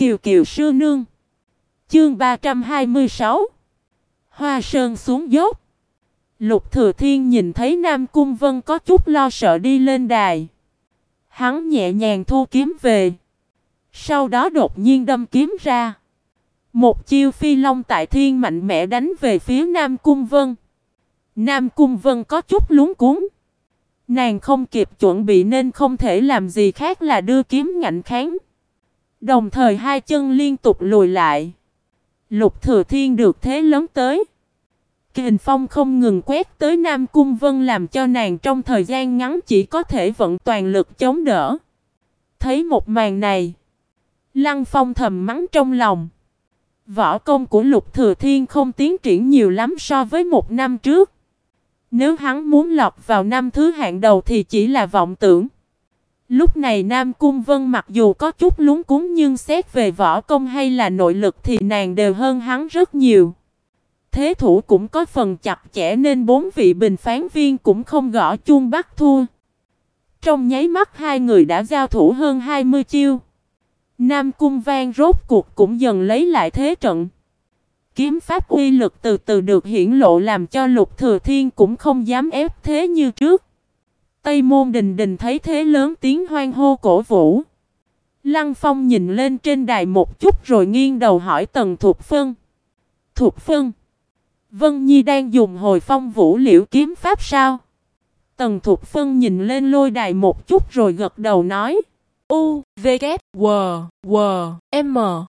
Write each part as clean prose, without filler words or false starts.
Kiều Kiều sư nương. Chương 326. Hoa sơn xuống dốc. Lục Thừa Thiên nhìn thấy Nam Cung Vân có chút lo sợ đi lên đài. Hắn nhẹ nhàng thu kiếm về. Sau đó đột nhiên đâm kiếm ra. Một chiêu phi long tại thiên mạnh mẽ đánh về phía Nam Cung Vân. Nam Cung Vân có chút luống cuống. Nàng không kịp chuẩn bị nên không thể làm gì khác là đưa kiếm ngạnh kháng. Đồng thời hai chân liên tục lùi lại. Lục Thừa Thiên được thế lớn tới. Kình phong không ngừng quét tới Nam Cung Vân làm cho nàng trong thời gian ngắn chỉ có thể vận toàn lực chống đỡ. Thấy một màn này, Lăng Phong thầm mắng trong lòng. Võ công của Lục Thừa Thiên không tiến triển nhiều lắm so với một năm trước. Nếu hắn muốn lọt vào năm thứ hạng đầu thì chỉ là vọng tưởng. Lúc này Nam Cung Vân mặc dù có chút luống cuống nhưng xét về võ công hay là nội lực thì nàng đều hơn hắn rất nhiều. Thế thủ cũng có phần chặt chẽ nên bốn vị bình phán viên cũng không gõ chuông bắt thua. Trong nháy mắt hai người đã giao thủ hơn 20 chiêu. Nam Cung Vang rốt cuộc cũng dần lấy lại thế trận. Kiếm pháp uy lực từ từ được hiển lộ làm cho Lục Thừa Thiên cũng không dám ép thế như trước. Tây Môn Đình Đình thấy thế lớn tiếng hoan hô cổ vũ. Lăng Phong nhìn lên trên đài một chút rồi nghiêng đầu hỏi Tần Thục Phân. Thục Phân, Vân Nhi đang dùng Hồi Phong Vũ Liễu kiếm pháp sao? Tần Thục Phân nhìn lên lôi đài một chút rồi gật đầu nói. U, V, K, W, W, M.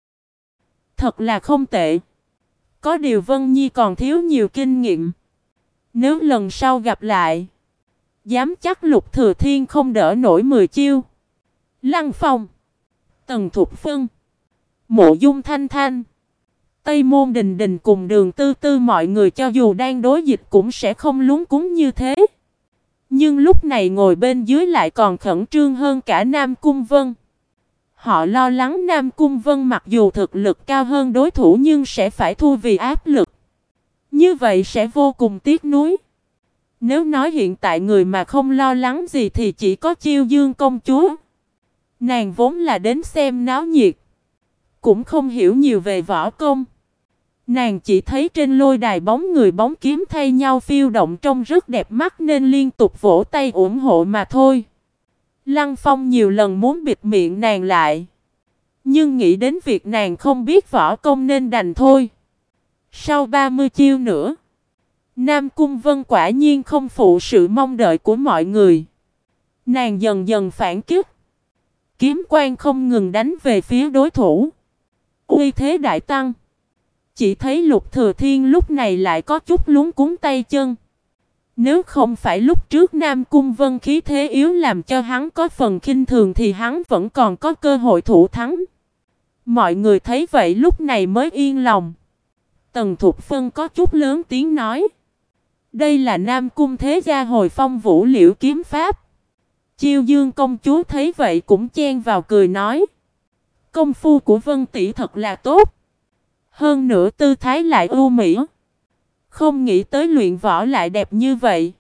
Thật là không tệ. Có điều Vân Nhi còn thiếu nhiều kinh nghiệm. Nếu lần sau gặp lại, dám chắc Lục Thừa Thiên không đỡ nổi 10 chiêu. Lăng Phong, Tần Thục Phân, Mộ Dung Thanh Thanh, Tây Môn Đình Đình cùng Đường Tư Tư mọi người cho dù đang đối dịch cũng sẽ không luống cuống như thế. Nhưng lúc này ngồi bên dưới lại còn khẩn trương hơn cả Nam Cung Vân. Họ lo lắng Nam Cung Vân mặc dù thực lực cao hơn đối thủ nhưng sẽ phải thua vì áp lực. Như vậy sẽ vô cùng tiếc nuối. Nếu nói hiện tại người mà không lo lắng gì thì chỉ có Chiêu Dương công chúa. Nàng vốn là đến xem náo nhiệt, cũng không hiểu nhiều về võ công. Nàng chỉ thấy trên lôi đài bóng người bóng kiếm thay nhau phiêu động trông rất đẹp mắt nên liên tục vỗ tay ủng hộ mà thôi. Lăng Phong nhiều lần muốn bịt miệng nàng lại, nhưng nghĩ đến việc nàng không biết võ công nên đành thôi. Sau 30 chiêu nữa, Nam Cung Vân quả nhiên không phụ sự mong đợi của mọi người. Nàng dần dần phản kích. Kiếm quang không ngừng đánh về phía đối thủ. Uy thế đại tăng. Chỉ thấy Lục Thừa Thiên lúc này lại có chút luống cuống tay chân. Nếu không phải lúc trước Nam Cung Vân khí thế yếu làm cho hắn có phần khinh thường thì hắn vẫn còn có cơ hội thủ thắng. Mọi người thấy vậy lúc này mới yên lòng. Tần Thục Phân có chút lớn tiếng nói. Đây là Nam Cung thế gia Hồi Phong Vũ Liễu kiếm pháp. Chiêu Dương công chúa thấy vậy cũng chen vào cười nói. Công phu của Vân tỷ thật là tốt. Hơn nữa tư thái lại ưu mỹ. Không nghĩ tới luyện võ lại đẹp như vậy.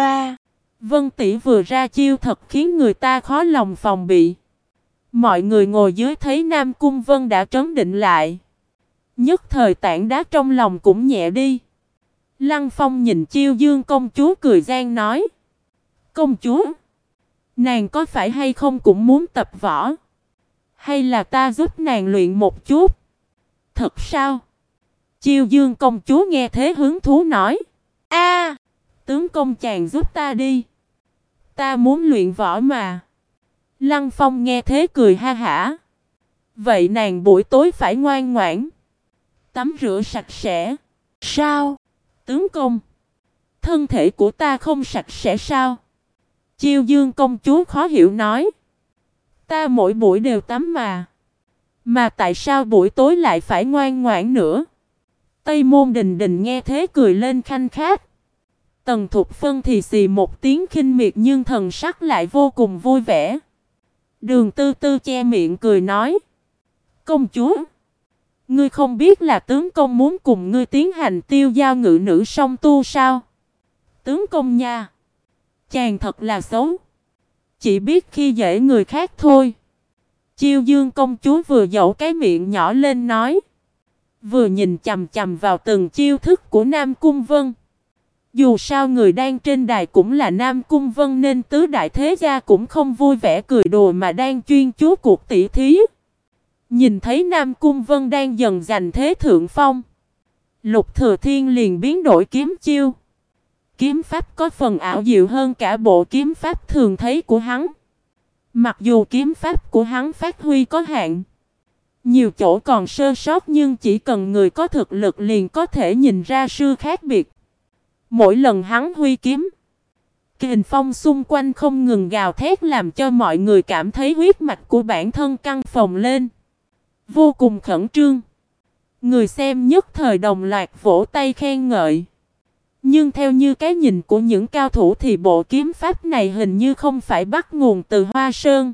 Vân tỷ vừa ra chiêu thật khiến người ta khó lòng phòng bị. Mọi người ngồi dưới thấy Nam Cung Vân đã trấn định lại. Nhất thời tảng đá trong lòng cũng nhẹ đi. Lăng Phong nhìn Chiêu Dương công chúa cười gian nói. Công chúa, nàng có phải hay không cũng muốn tập võ? Hay là ta giúp nàng luyện một chút? Thật sao? Chiêu Dương công chúa nghe thế hứng thú nói. Tướng công chàng giúp ta đi. Ta muốn luyện võ mà. Lăng Phong nghe thế cười ha hả. Vậy nàng buổi tối phải ngoan ngoãn, tắm rửa sạch sẽ. Sao? Tướng công, thân thể của ta không sạch sẽ sao? Chiêu Dương công chúa khó hiểu nói. Ta mỗi buổi đều tắm mà. Mà tại sao buổi tối lại phải ngoan ngoãn nữa? Tây Môn Đình Đình nghe thế cười lên khanh khách. Tần Thục Phân thì xì một tiếng khinh miệt nhưng thần sắc lại vô cùng vui vẻ. Đường Tư Tư che miệng cười nói. Công chúa, ngươi không biết là tướng công muốn cùng ngươi tiến hành tiêu giao ngự nữ song tu sao? Tướng công nha, chàng thật là xấu. Chỉ biết khi dễ người khác thôi. Chiêu Dương công chúa vừa dẫu cái miệng nhỏ lên nói, vừa nhìn chằm chằm vào từng chiêu thức của Nam Cung Vân. Dù sao người đang trên đài cũng là Nam Cung Vân nên tứ đại thế gia cũng không vui vẻ cười đùa mà đang chuyên chú cuộc tỷ thí. Nhìn thấy Nam Cung Vân đang dần giành thế thượng phong, Lục Thừa Thiên liền biến đổi kiếm chiêu. Kiếm pháp có phần ảo diệu hơn cả bộ kiếm pháp thường thấy của hắn. Mặc dù kiếm pháp của hắn phát huy có hạn, nhiều chỗ còn sơ sót, nhưng chỉ cần người có thực lực liền có thể nhìn ra sự khác biệt. Mỗi lần hắn huy kiếm, kình phong xung quanh không ngừng gào thét làm cho mọi người cảm thấy huyết mạch của bản thân căng phồng lên, vô cùng khẩn trương. Người xem nhất thời đồng loạt vỗ tay khen ngợi. Nhưng theo như cái nhìn của những cao thủ thì bộ kiếm pháp này hình như không phải bắt nguồn từ Hoa Sơn.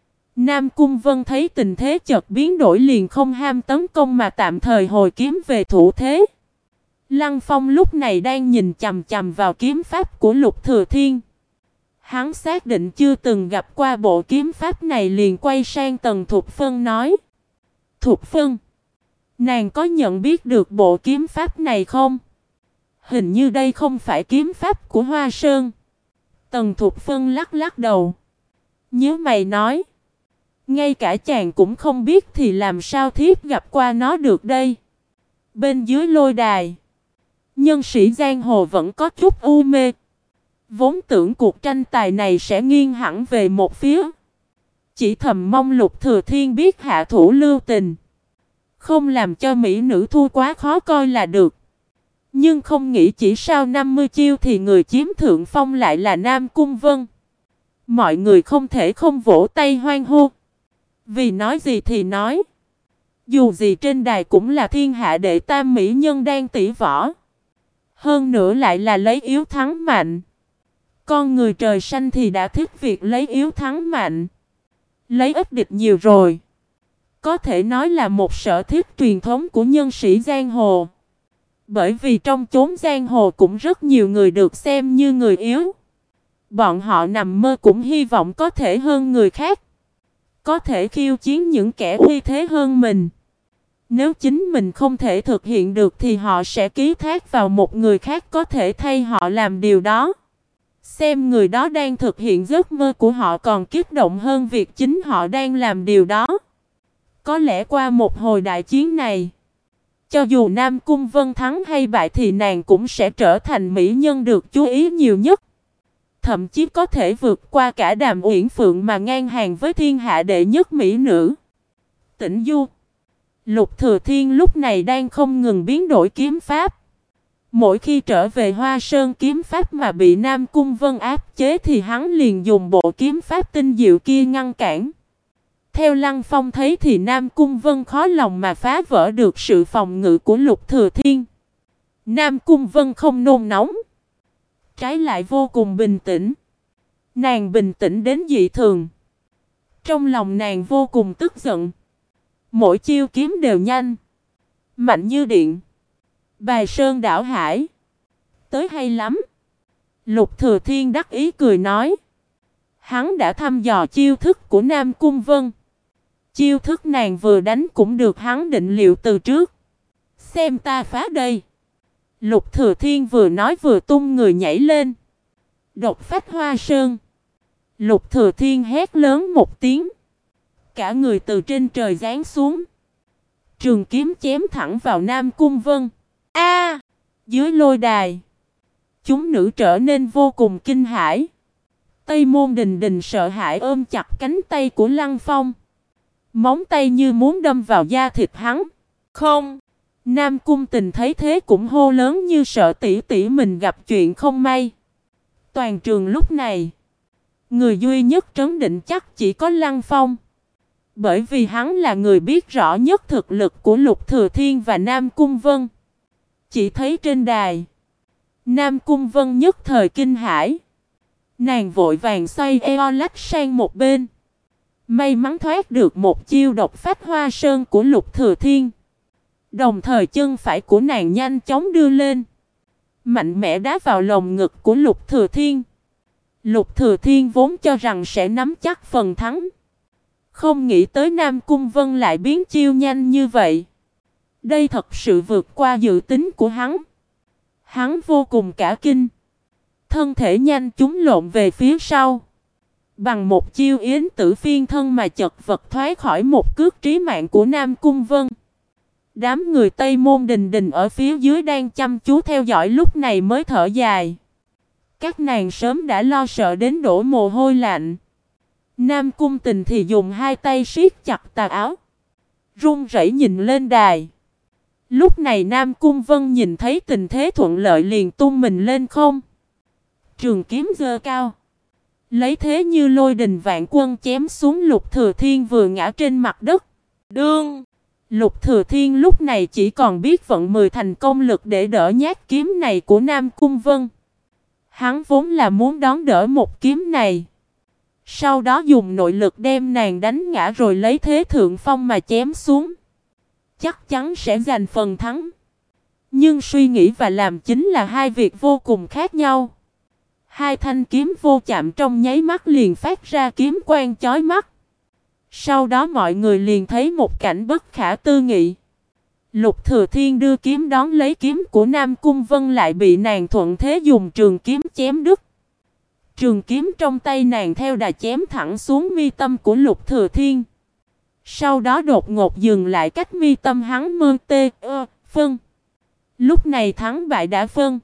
Nam Cung Vân thấy tình thế chợt biến đổi liền không ham tấn công mà tạm thời hồi kiếm về thủ thế. Lăng Phong lúc này đang nhìn chằm chằm vào kiếm pháp của Lục Thừa Thiên. Hắn xác định chưa từng gặp qua bộ kiếm pháp này liền quay sang Tần Thục Phân nói: Thục Phân, nàng có nhận biết được bộ kiếm pháp này không? Hình như đây không phải kiếm pháp của Hoa Sơn. Tần Thục Phân lắc lắc đầu, nhớ mày nói: ngay cả chàng cũng không biết thì làm sao thiếp gặp qua nó được đây. Bên dưới lôi đài, nhân sĩ giang hồ vẫn có chút u mê. Vốn tưởng cuộc tranh tài này sẽ nghiêng hẳn về một phía, chỉ thầm mong Lục Thừa Thiên biết hạ thủ lưu tình, không làm cho mỹ nữ thua quá khó coi là được. Nhưng không nghĩ chỉ sau 50 chiêu thì người chiếm thượng phong lại là Nam Cung Vân. Mọi người không thể không vỗ tay hoan hô. Vì nói gì thì nói, dù gì trên đài cũng là thiên hạ đệ tam mỹ nhân đang tỷ võ. Hơn nữa lại là lấy yếu thắng mạnh. Con người trời xanh thì đã thích việc lấy yếu thắng mạnh, lấy ít địch nhiều rồi. Có thể nói là một sở thích truyền thống của nhân sĩ giang hồ. Bởi vì trong chốn giang hồ cũng rất nhiều người được xem như người yếu. Bọn họ nằm mơ cũng hy vọng có thể hơn người khác, có thể khiêu chiến những kẻ uy thế hơn mình. Nếu chính mình không thể thực hiện được thì họ sẽ ký thác vào một người khác có thể thay họ làm điều đó. Xem người đó đang thực hiện giấc mơ của họ còn kích động hơn việc chính họ đang làm điều đó. Có lẽ qua một hồi đại chiến này, cho dù Nam Cung Vân thắng hay bại thì nàng cũng sẽ trở thành mỹ nhân được chú ý nhiều nhất. Thậm chí có thể vượt qua cả Đàm Uyển Phượng mà ngang hàng với thiên hạ đệ nhất mỹ nữ. Tĩnh Du, Lục Thừa Thiên lúc này đang không ngừng biến đổi kiếm pháp. Mỗi khi trở về Hoa Sơn kiếm pháp mà bị Nam Cung Vân áp chế thì hắn liền dùng bộ kiếm pháp tinh diệu kia ngăn cản. Theo Lăng Phong thấy thì Nam Cung Vân khó lòng mà phá vỡ được sự phòng ngự của Lục Thừa Thiên. Nam Cung Vân không nôn nóng, trái lại vô cùng bình tĩnh. Nàng bình tĩnh đến dị thường. Trong lòng nàng vô cùng tức giận. Mỗi chiêu kiếm đều nhanh, mạnh như điện, bài sơn đảo hải. Tới hay lắm. Lục Thừa Thiên đắc ý cười nói. Hắn đã thăm dò chiêu thức của Nam Cung Vân. Chiêu thức nàng vừa đánh cũng được hắn định liệu từ trước. Xem ta phá đây. Lục Thừa Thiên vừa nói vừa tung người nhảy lên. Độc phách Hoa Sơn. Lục Thừa Thiên hét lớn một tiếng. Cả người từ trên trời giáng xuống. Trường kiếm chém thẳng vào Nam Cung Vân. A! Dưới lôi đài, chúng nữ trở nên vô cùng kinh hãi. Tây Môn Đình Đình sợ hãi ôm chặt cánh tay của Lăng Phong. Móng tay như muốn đâm vào da thịt hắn. Không! Nam Cung Tình thấy thế cũng hô lớn như sợ tỷ tỷ mình gặp chuyện không may. Toàn trường lúc này, người duy nhất trấn định chắc chỉ có Lăng Phong. Bởi vì hắn là người biết rõ nhất thực lực của Lục Thừa Thiên và Nam Cung Vân. Chỉ thấy trên đài, Nam Cung Vân nhất thời kinh hãi. Nàng vội vàng xoay eo lách sang một bên. May mắn thoát được một chiêu độc phách Hoa Sơn của Lục Thừa Thiên. Đồng thời chân phải của nàng nhanh chóng đưa lên, mạnh mẽ đá vào lồng ngực của Lục Thừa Thiên. Lục Thừa Thiên vốn cho rằng sẽ nắm chắc phần thắng, Không nghĩ tới Nam Cung Vân lại biến chiêu nhanh như vậy. Đây thật sự vượt qua dự tính của hắn. Hắn vô cùng cả kinh. Thân thể nhanh chúng lộn về phía sau. Bằng một chiêu yến tử phiên thân mà chật vật thoát khỏi một cước trí mạng của Nam Cung Vân. Đám người Tây Môn Đình Đình ở phía dưới đang chăm chú theo dõi lúc này mới thở dài. Các nàng sớm đã lo sợ đến đổ mồ hôi lạnh. Nam Cung Tình thì dùng hai tay siết chặt tà áo, run rẩy nhìn lên đài. Lúc này Nam Cung Vân nhìn thấy tình thế thuận lợi liền tung mình lên không. Trường kiếm giơ cao, lấy thế như lôi đình vạn quân chém xuống Lục Thừa Thiên vừa ngã trên mặt đất. Đương! Lục Thừa Thiên lúc này chỉ còn biết vận 10 thành công lực để đỡ nhát kiếm này của Nam Cung Vân. Hắn vốn là muốn đón đỡ một kiếm này, sau đó dùng nội lực đem nàng đánh ngã rồi lấy thế thượng phong mà chém xuống. Chắc chắn sẽ giành phần thắng. Nhưng suy nghĩ và làm chính là hai việc vô cùng khác nhau. Hai thanh kiếm vô chạm trong nháy mắt liền phát ra kiếm quang chói mắt. Sau đó mọi người liền thấy một cảnh bất khả tư nghị. Lục Thừa Thiên đưa kiếm đón lấy kiếm của Nam Cung Vân lại bị nàng thuận thế dùng trường kiếm chém đứt. Trường kiếm trong tay nàng theo đà chém thẳng xuống mi tâm của Lục Thừa Thiên. Sau đó đột ngột dừng lại cách mi tâm hắn phân. Lúc này thắng bại đã phân.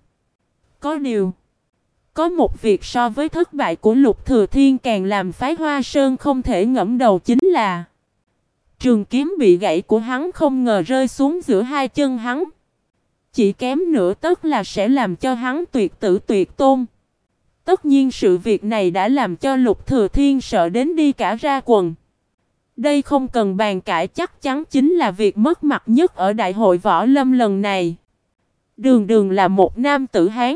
Có điều, có một việc so với thất bại của Lục Thừa Thiên càng làm phái Hoa Sơn không thể ngẫm đầu chính là trường kiếm bị gãy của hắn không ngờ rơi xuống giữa hai chân hắn. Chỉ kém nửa tấc là sẽ làm cho hắn tuyệt tử tuyệt tôn. Tất nhiên sự việc này đã làm cho Lục Thừa Thiên sợ đến đi cả ra quần. Đây không cần bàn cãi, chắc chắn chính là việc mất mặt nhất ở đại hội võ lâm lần này. Đường Đường là một nam tử Hán,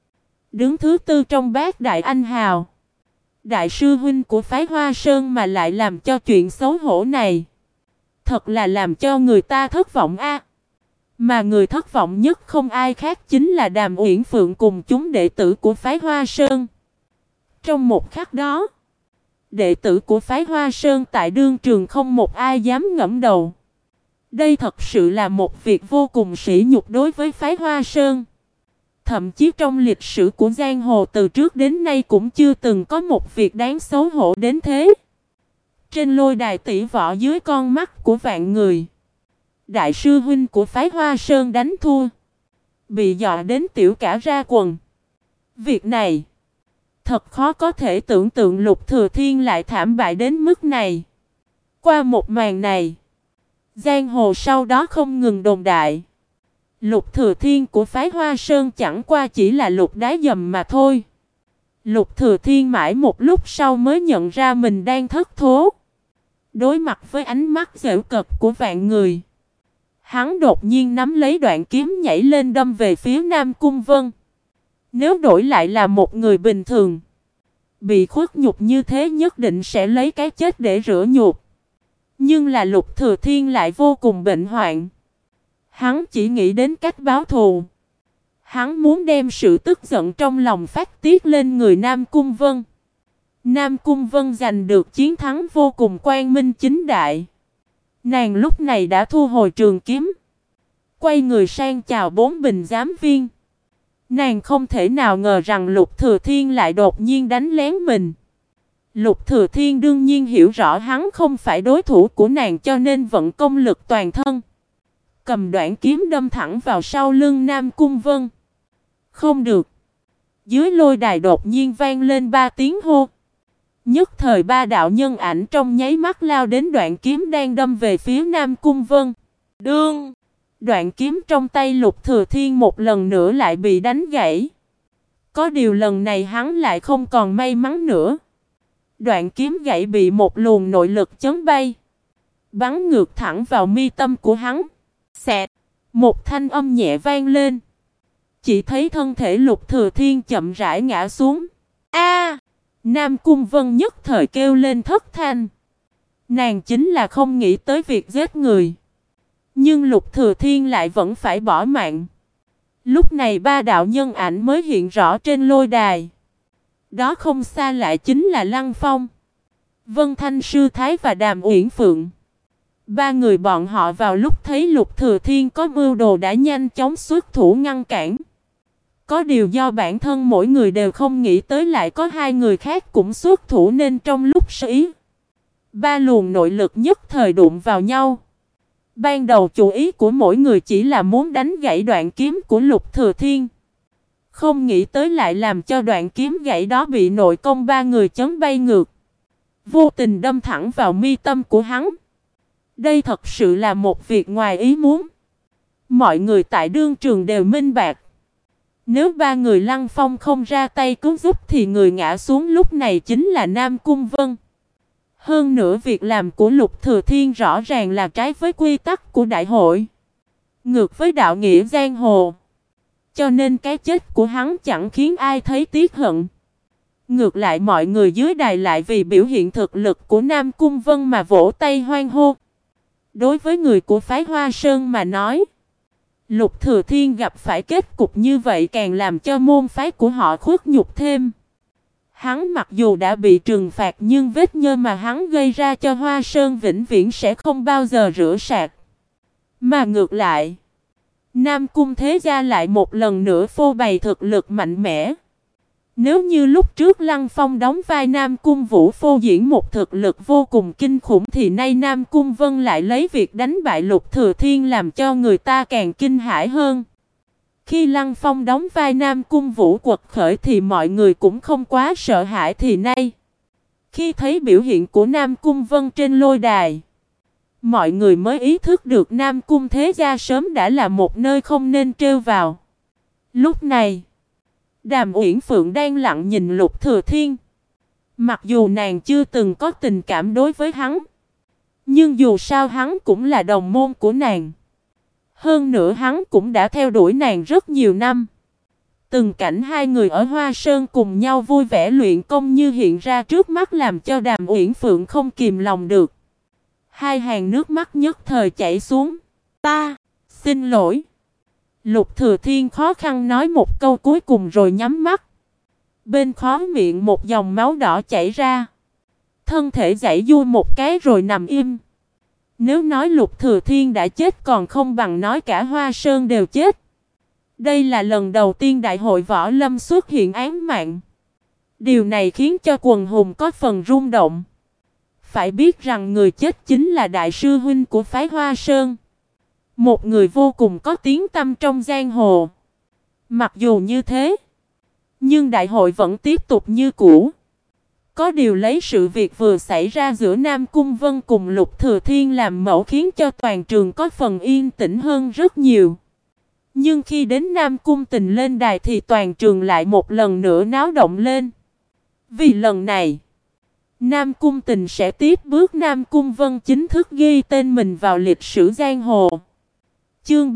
đứng thứ tư trong bát đại anh hào, đại sư huynh của phái Hoa Sơn mà lại làm cho chuyện xấu hổ này. Thật là làm cho người ta thất vọng a. Mà người thất vọng nhất không ai khác chính là Đàm Uyển Phượng cùng chúng đệ tử của phái Hoa Sơn. Trong một khắc đó, đệ tử của phái Hoa Sơn tại đương trường không một ai dám ngẩng đầu. Đây thật sự là một việc vô cùng sỉ nhục đối với phái Hoa Sơn. Thậm chí trong lịch sử của giang hồ từ trước đến nay cũng chưa từng có một việc đáng xấu hổ đến thế. Trên lôi đài tỷ võ dưới con mắt của vạn người, đại sư huynh của phái Hoa Sơn đánh thua, bị dọa đến tiểu cả ra quần. Việc này thật khó có thể tưởng tượng Lục Thừa Thiên lại thảm bại đến mức này. Qua một màn này, giang hồ sau đó không ngừng đồn đại. Lục Thừa Thiên của phái Hoa Sơn chẳng qua chỉ là lục đá dầm mà thôi. Lục Thừa Thiên mãi một lúc sau mới nhận ra mình đang thất thố. Đối mặt với ánh mắt giễu cợt của vạn người, hắn đột nhiên nắm lấy đoạn kiếm nhảy lên đâm về phía Nam Cung Vân. Nếu đổi lại là một người bình thường, bị khuất nhục như thế nhất định sẽ lấy cái chết để rửa nhục. Nhưng là Lục Thừa Thiên lại vô cùng bệnh hoạn. Hắn chỉ nghĩ đến cách báo thù. Hắn muốn đem sự tức giận trong lòng phát tiết lên người Nam Cung Vân. Nam Cung Vân giành được chiến thắng vô cùng quang minh chính đại. Nàng lúc này đã thu hồi trường kiếm, quay người sang chào bốn bình giám viên. Nàng không thể nào ngờ rằng Lục Thừa Thiên lại đột nhiên đánh lén mình. Lục Thừa Thiên đương nhiên hiểu rõ hắn không phải đối thủ của nàng cho nên vận công lực toàn thân, cầm đoạn kiếm đâm thẳng vào sau lưng Nam Cung Vân. Không được. Dưới lôi đài đột nhiên vang lên 3 tiếng hô. Nhất thời 3 đạo nhân ảnh trong nháy mắt lao đến đoạn kiếm đang đâm về phía Nam Cung Vân. Đương! Đoạn kiếm trong tay Lục Thừa Thiên một lần nữa lại bị đánh gãy. Có điều lần này hắn lại không còn may mắn nữa. Đoạn kiếm gãy bị một luồng nội lực chấn bay, bắn ngược thẳng vào mi tâm của hắn. Xẹt! Một thanh âm nhẹ vang lên. Chỉ thấy thân thể Lục Thừa Thiên chậm rãi ngã xuống. A! Nam Cung Vân nhất thời kêu lên thất thanh. Nàng chính là không nghĩ tới việc giết người, nhưng Lục Thừa Thiên lại vẫn phải bỏ mạng. Lúc này 3 đạo nhân ảnh mới hiện rõ trên lôi đài. Đó không xa lại chính là Lăng Phong, Vân Thanh Sư Thái và Đàm Uyển Phượng. Ba người bọn họ vào lúc thấy Lục Thừa Thiên có mưu đồ đã nhanh chóng xuất thủ ngăn cản. Có điều do bản thân mỗi người đều không nghĩ tới lại có hai người khác cũng xuất thủ nên trong lúc sơ ý, ba luồng nội lực nhất thời đụng vào nhau. Ban đầu chủ ý của mỗi người chỉ là muốn đánh gãy đoạn kiếm của Lục Thừa Thiên. Không nghĩ tới lại làm cho đoạn kiếm gãy đó bị nội công ba người chấn bay ngược, vô tình đâm thẳng vào mi tâm của hắn. Đây thật sự là một việc ngoài ý muốn. Mọi người tại đương trường đều minh bạch. Nếu ba người Lăng Phong không ra tay cứu giúp thì người ngã xuống lúc này chính là Nam Cung Vân. Hơn nữa việc làm của Lục Thừa Thiên rõ ràng là trái với quy tắc của đại hội, ngược với đạo nghĩa giang hồ. Cho nên cái chết của hắn chẳng khiến ai thấy tiếc hận. Ngược lại mọi người dưới đài lại vì biểu hiện thực lực của Nam Cung Vân mà vỗ tay hoan hô. Đối với người của phái Hoa Sơn mà nói, Lục Thừa Thiên gặp phải kết cục như vậy càng làm cho môn phái của họ khuất nhục thêm. Hắn mặc dù đã bị trừng phạt nhưng vết nhơ mà hắn gây ra cho Hoa Sơn vĩnh viễn sẽ không bao giờ rửa sạch. Mà ngược lại, Nam Cung Thế Gia lại một lần nữa phô bày thực lực mạnh mẽ. Nếu như lúc trước Lăng Phong đóng vai Nam Cung Vũ phô diễn một thực lực vô cùng kinh khủng thì nay Nam Cung Vân lại lấy việc đánh bại Lục Thừa Thiên làm cho người ta càng kinh hãi hơn. Khi Lăng Phong đóng vai Nam Cung Vũ quật khởi thì mọi người cũng không quá sợ hãi thì nay, khi thấy biểu hiện của Nam Cung Vân trên lôi đài, mọi người mới ý thức được Nam Cung Thế Gia sớm đã là một nơi không nên trêu vào. Lúc này, Đàm Uyển Phượng đang lặng nhìn Lục Thừa Thiên. Mặc dù nàng chưa từng có tình cảm đối với hắn, nhưng dù sao hắn cũng là đồng môn của nàng. Hơn nữa hắn cũng đã theo đuổi nàng rất nhiều năm. Từng cảnh hai người ở Hoa Sơn cùng nhau vui vẻ luyện công như hiện ra trước mắt làm cho Đàm Uyển Phượng không kìm lòng được. Hai hàng nước mắt nhất thời chảy xuống. Ta, xin lỗi. Lục Thừa Thiên khó khăn nói một câu cuối cùng rồi nhắm mắt. Bên khóe miệng một dòng máu đỏ chảy ra. Thân thể giãy giụa một cái rồi nằm im. Nếu nói Lục Thừa Thiên đã chết còn không bằng nói cả Hoa Sơn đều chết. Đây là lần đầu tiên đại hội võ lâm xuất hiện án mạng. Điều này khiến cho quần hùng có phần rung động. Phải biết rằng người chết chính là đại sư huynh của phái Hoa Sơn. Một người vô cùng có tiếng tăm trong giang hồ. Mặc dù như thế, nhưng đại hội vẫn tiếp tục như cũ. Có điều lấy sự việc vừa xảy ra giữa Nam Cung Vân cùng Lục Thừa Thiên làm mẫu khiến cho toàn trường có phần yên tĩnh hơn rất nhiều. Nhưng khi đến Nam Cung Tình lên đài thì toàn trường lại một lần nữa náo động lên. Vì lần này, Nam Cung Tình sẽ tiếp bước Nam Cung Vân chính thức ghi tên mình vào lịch sử giang hồ. Chương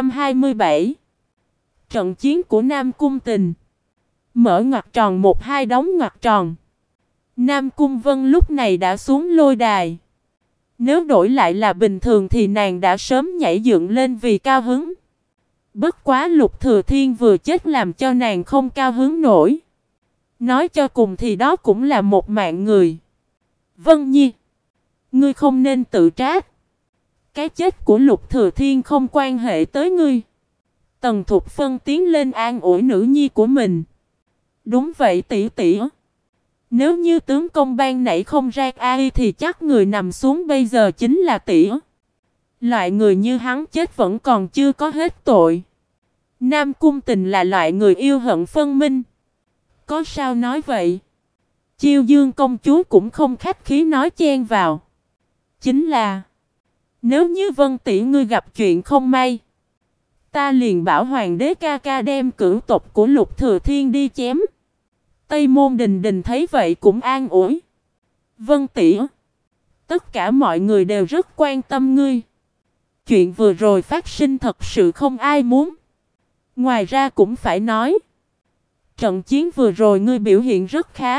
327 Trận chiến của Nam Cung Tình. Mở ngoặc tròn 1-2 đóng ngoặc tròn. Nam Cung Vân lúc này đã xuống lôi đài. Nếu đổi lại là bình thường thì nàng đã sớm nhảy dựng lên vì cao hứng. Bất quá Lục Thừa Thiên vừa chết làm cho nàng không cao hứng nổi. Nói cho cùng thì đó cũng là một mạng người. Vân Nhi, ngươi không nên tự trách. Cái chết của Lục Thừa Thiên không quan hệ tới ngươi. Tần Thục Phân tiến lên an ủi nữ nhi của mình. Đúng vậy tỷ tỷ. Nếu như tướng công ban nãy không ra ai thì chắc người nằm xuống bây giờ chính là tỷ. Loại người như hắn chết vẫn còn chưa có hết tội. Nam Cung Tình là loại người yêu hận phân minh. Có sao nói vậy? Chiêu Dương công chúa cũng không khách khí nói chen vào. Chính là, nếu như Vân tỷ ngươi gặp chuyện không may, ta liền bảo hoàng đế ca ca đem cửu tộc của Lục Thừa Thiên đi chém. Tây Môn Đình Đình thấy vậy cũng an ủi. Vân tỷ, tất cả mọi người đều rất quan tâm ngươi. Chuyện vừa rồi phát sinh thật sự không ai muốn. Ngoài ra cũng phải nói, trận chiến vừa rồi ngươi biểu hiện rất khá.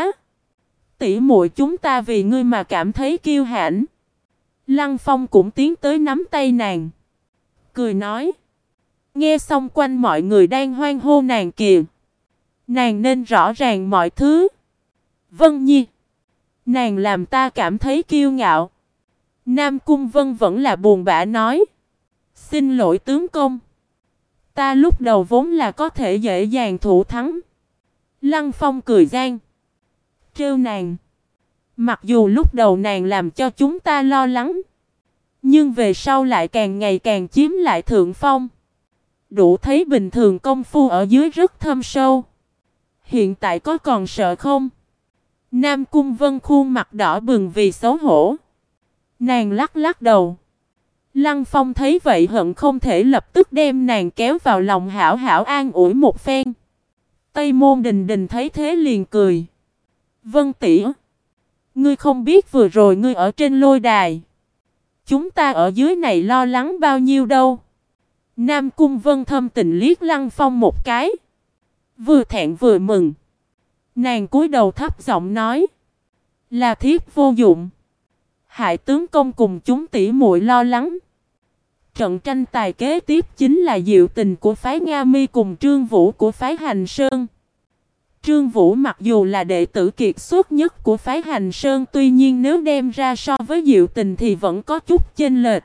Tỷ muội chúng ta vì ngươi mà cảm thấy kiêu hãnh. Lăng Phong cũng tiến tới nắm tay nàng, cười nói. Nghe xong quanh mọi người đang hoan hô nàng kìa. Nàng nên rõ ràng mọi thứ. Vân Nhi, Nàng làm ta cảm thấy kiêu ngạo. Nam Cung Vân vẫn là buồn bã nói. Xin lỗi tướng công. Ta lúc đầu vốn là có thể dễ dàng thủ thắng. Lăng Phong cười gian. Trêu nàng. Mặc dù lúc đầu nàng làm cho chúng ta lo lắng. Nhưng về sau lại càng ngày càng chiếm lại thượng phong. Đủ thấy bình thường công phu ở dưới rất thâm sâu. Hiện tại có còn sợ không? Nam Cung Vân khuôn mặt đỏ bừng vì xấu hổ. Nàng lắc lắc đầu. Lăng Phong thấy vậy hận không thể lập tức đem nàng kéo vào lòng hảo hảo an ủi một phen. Tây Môn Đình Đình thấy thế liền cười. Vân tỷ, ngươi không biết vừa rồi ngươi ở trên lôi đài. Chúng ta ở dưới này lo lắng bao nhiêu đâu. Nam Cung Vân thâm tình liếc Lăng Phong một cái. Vừa thẹn vừa mừng. Nàng cúi đầu thấp giọng nói. Là thiếp vô dụng. Hại tướng công cùng chúng tỷ muội lo lắng. Trận tranh tài kế tiếp chính là Diệu Tình của phái Nga Mi cùng Trương Vũ của phái Hành Sơn. Trương Vũ mặc dù là đệ tử kiệt xuất nhất của phái Hành Sơn, tuy nhiên nếu đem ra so với Diệu Tình thì vẫn có chút chênh lệch.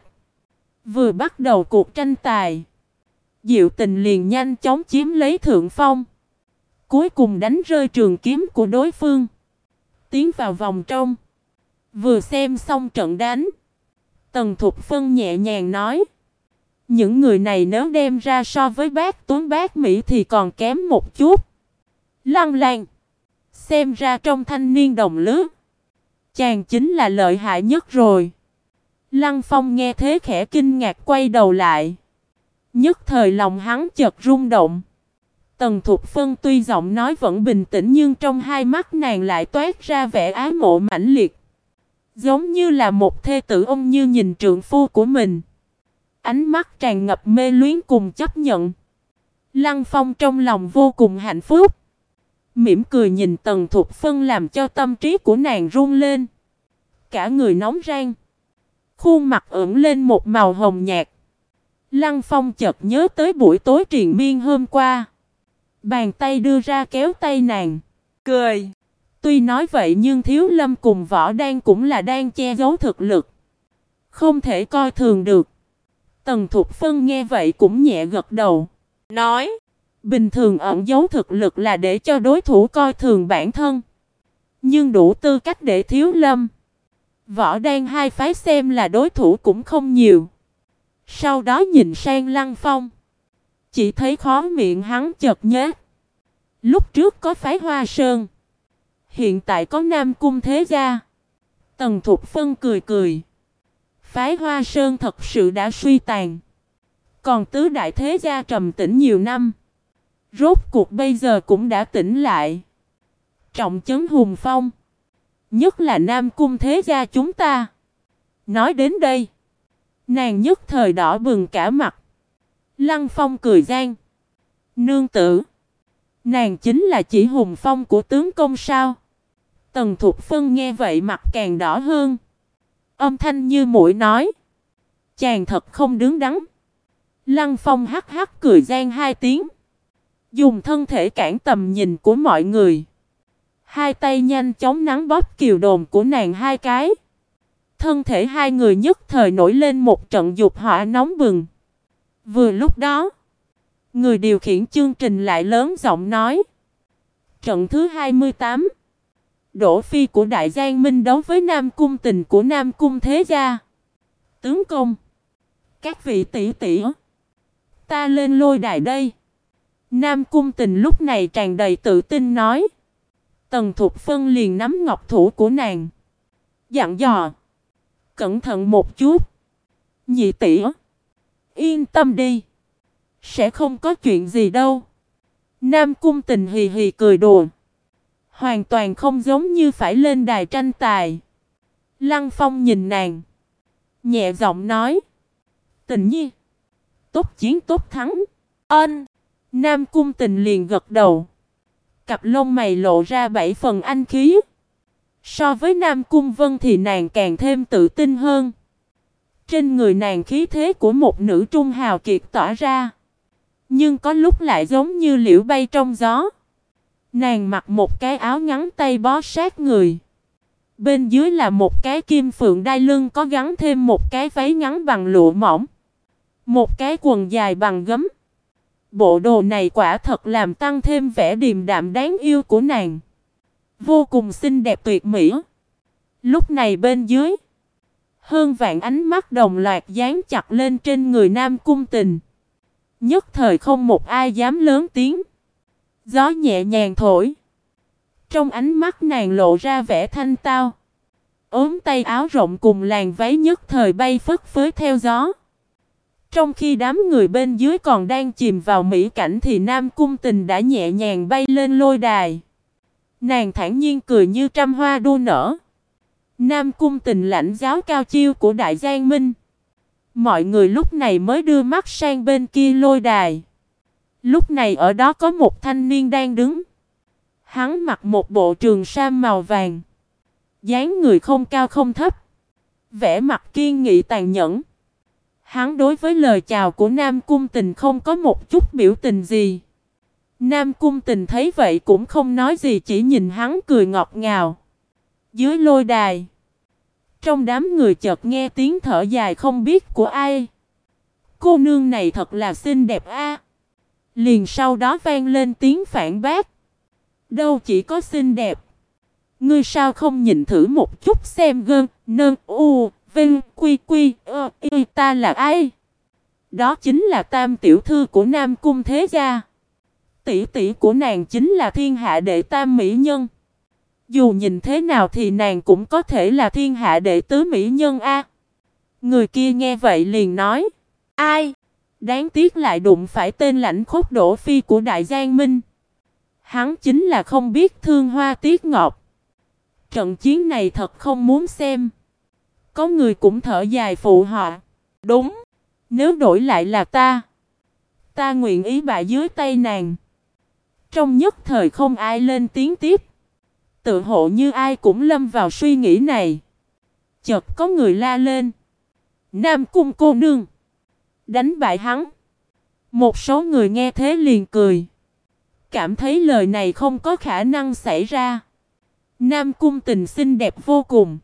Vừa bắt đầu cuộc tranh tài, Diệu Tình liền nhanh chóng chiếm lấy thượng phong. Cuối cùng đánh rơi trường kiếm của đối phương, tiến vào vòng trong. Vừa xem xong trận đánh, Tần Thục Phân nhẹ nhàng nói. Những người này nếu đem ra so với Bác Tuấn Bác Mỹ thì còn kém một chút. Lăng Lan, xem ra trong thanh niên đồng lứa, chàng chính là lợi hại nhất rồi. Lăng Phong nghe thế khẽ kinh ngạc quay đầu lại. Nhất thời lòng hắn chợt rung động. Tần Thục Phân tuy giọng nói vẫn bình tĩnh nhưng trong hai mắt nàng lại toát ra vẻ ái mộ mãnh liệt. Giống như là một thê tử ông như nhìn trượng phu của mình. Ánh mắt tràn ngập mê luyến cùng chấp nhận. Lăng Phong trong lòng vô cùng hạnh phúc. Mỉm cười nhìn Tần Thục Phân làm cho tâm trí của nàng run lên. Cả người nóng rang. Khuôn mặt ửng lên một màu hồng nhạt. Lăng Phong chợt nhớ tới buổi tối triền miên hôm qua. Bàn tay đưa ra kéo tay nàng. Cười. Tuy nói vậy nhưng Thiếu Lâm cùng Võ Đan cũng là đang che giấu thực lực. Không thể coi thường được. Tần Thục Phân nghe vậy cũng nhẹ gật đầu. Nói. Bình thường ẩn giấu thực lực là để cho đối thủ coi thường bản thân. Nhưng đủ tư cách để Thiếu Lâm, Võ Đan hai phái xem là đối thủ cũng không nhiều. Sau đó nhìn sang Lăng Phong. Chỉ thấy khóe miệng hắn chợt nhếch. Lúc trước có phái Hoa Sơn, hiện tại có Nam Cung Thế Gia. Tần Thục Phân cười cười. Phái Hoa Sơn thật sự đã suy tàn. Còn tứ đại thế gia trầm tĩnh nhiều năm, rốt cuộc bây giờ cũng đã tỉnh lại. Trọng trấn hùng phong. Nhất là Nam Cung Thế Gia chúng ta. Nói đến đây, nàng nhất thời đỏ bừng cả mặt. Lăng Phong cười gian. Nương tử, nàng chính là chỉ hùng phong của tướng công sao? Tần Thục Phân nghe vậy mặt càng đỏ hơn. Âm thanh như muội nói. Chàng thật không đứng đắn. Lăng Phong hắc hắc cười gian hai tiếng. Dùng thân thể cản tầm nhìn của mọi người. Hai tay nhanh chóng nắn bóp kiều đồn của nàng hai cái. Thân thể hai người nhất thời nổi lên một trận dục hỏa nóng bừng. Vừa lúc đó, người điều khiển chương trình lại lớn giọng nói. Trận thứ 28. Đỗ Phi của Đại Giang Minh đấu với Nam Cung Tình của Nam Cung Thế Gia. Tướng công, các vị tỷ tỷ, ta lên lôi đài đây. Nam Cung Tình lúc này tràn đầy tự tin nói. Tần Thục Phân liền nắm ngọc thủ của nàng, dặn dò. Cẩn thận một chút. Nhị tỷ, yên tâm đi, sẽ không có chuyện gì đâu. Nam Cung Tình hì hì cười đùa. Hoàn toàn không giống như phải lên đài tranh tài. Lăng Phong nhìn nàng, nhẹ giọng nói. Tình nhi, tốt chiến tốt thắng. Ân. Nam Cung Tình liền gật đầu. Cặp lông mày lộ ra 7 phần anh khí. So với Nam Cung Vân thì nàng càng thêm tự tin hơn. Trên người nàng khí thế của một nữ trung hào kiệt tỏa ra. Nhưng có lúc lại giống như liễu bay trong gió. Nàng mặc một cái áo ngắn tay bó sát người. Bên dưới là một cái kim phượng đai lưng có gắn thêm một cái váy ngắn bằng lụa mỏng, một cái quần dài bằng gấm. Bộ đồ này quả thật làm tăng thêm vẻ điềm đạm đáng yêu của nàng. Vô cùng xinh đẹp tuyệt mỹ. Lúc này bên dưới, hơn vạn ánh mắt đồng loạt dán chặt lên trên người Nam Cung Tình. Nhất thời không một ai dám lớn tiếng. Gió nhẹ nhàng thổi. Trong ánh mắt nàng lộ ra vẻ thanh tao. Ốm tay áo rộng cùng làn váy nhất thời bay phất phới theo gió. Trong khi đám người bên dưới còn đang chìm vào mỹ cảnh thì Nam Cung Tình đã nhẹ nhàng bay lên lôi đài. Nàng thản nhiên cười như trăm hoa đua nở. Nam Cung Tình lãnh giáo cao chiêu của Đại Giang Minh. Mọi người lúc này mới đưa mắt sang bên kia lôi đài. Lúc này ở đó có một thanh niên đang đứng. Hắn mặc một bộ trường sam màu vàng. Dáng người không cao không thấp. Vẻ mặt kiên nghị tàn nhẫn. Hắn đối với lời chào của Nam Cung Tình không có một chút biểu tình gì. Nam Cung Tình thấy vậy cũng không nói gì, chỉ nhìn hắn cười ngọt ngào. Dưới lôi đài, trong đám người chợt nghe tiếng thở dài không biết của ai. Cô nương này thật là xinh đẹp a. Liền sau đó vang lên tiếng phản bác. Đâu chỉ có xinh đẹp. Ngươi sao không nhìn thử một chút xem gơn, nơn, u, vinh, quy quy, y ta là ai? Đó chính là tam tiểu thư của Nam Cung thế gia. Tỷ tỷ của nàng chính là thiên hạ đệ tam mỹ nhân. Dù nhìn thế nào thì nàng cũng có thể là thiên hạ đệ tứ mỹ nhân a. Người kia nghe vậy liền nói. Ai? Đáng tiếc lại đụng phải tên lãnh khốc Đỗ Phi của Đại Giang Minh. Hắn chính là không biết thương hoa tiếc ngọc. Trận chiến này thật không muốn xem. Có người cũng thở dài phụ họa. Đúng. Nếu đổi lại là ta nguyện ý bại dưới tay nàng. Trong nhất thời không ai lên tiếng tiếp. Tự hộ như ai cũng lâm vào suy nghĩ này. Chợt có người la lên. Nam Cung cô nương. Đánh bại hắn. Một số người nghe thế liền cười. Cảm thấy lời này không có khả năng xảy ra. Nam Cung Tình xinh đẹp vô cùng.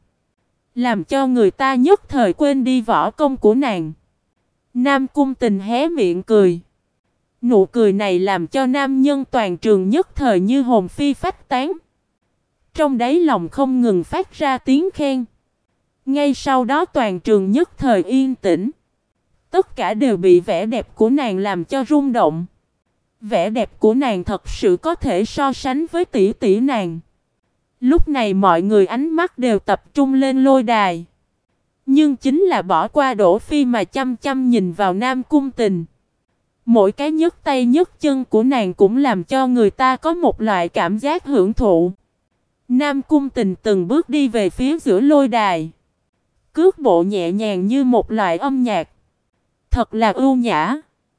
Làm cho người ta nhất thời quên đi võ công của nàng. Nam Cung Tình hé miệng cười. Nụ cười này làm cho nam nhân toàn trường nhất thời như hồn phi phách tán. Trong đáy lòng không ngừng phát ra tiếng khen. Ngay sau đó toàn trường nhất thời yên tĩnh. Tất cả đều bị vẻ đẹp của nàng làm cho rung động. Vẻ đẹp của nàng thật sự có thể so sánh với tỷ tỷ nàng. Lúc này mọi người ánh mắt đều tập trung lên lôi đài. Nhưng chính là bỏ qua Đỗ Phi mà chăm chăm nhìn vào Nam Cung Tình. Mỗi cái nhấc tay nhấc chân của nàng cũng làm cho người ta có một loại cảm giác hưởng thụ. Nam Cung Tình từng bước đi về phía giữa lôi đài. Cước bộ nhẹ nhàng như một loại âm nhạc. Thật là ưu nhã.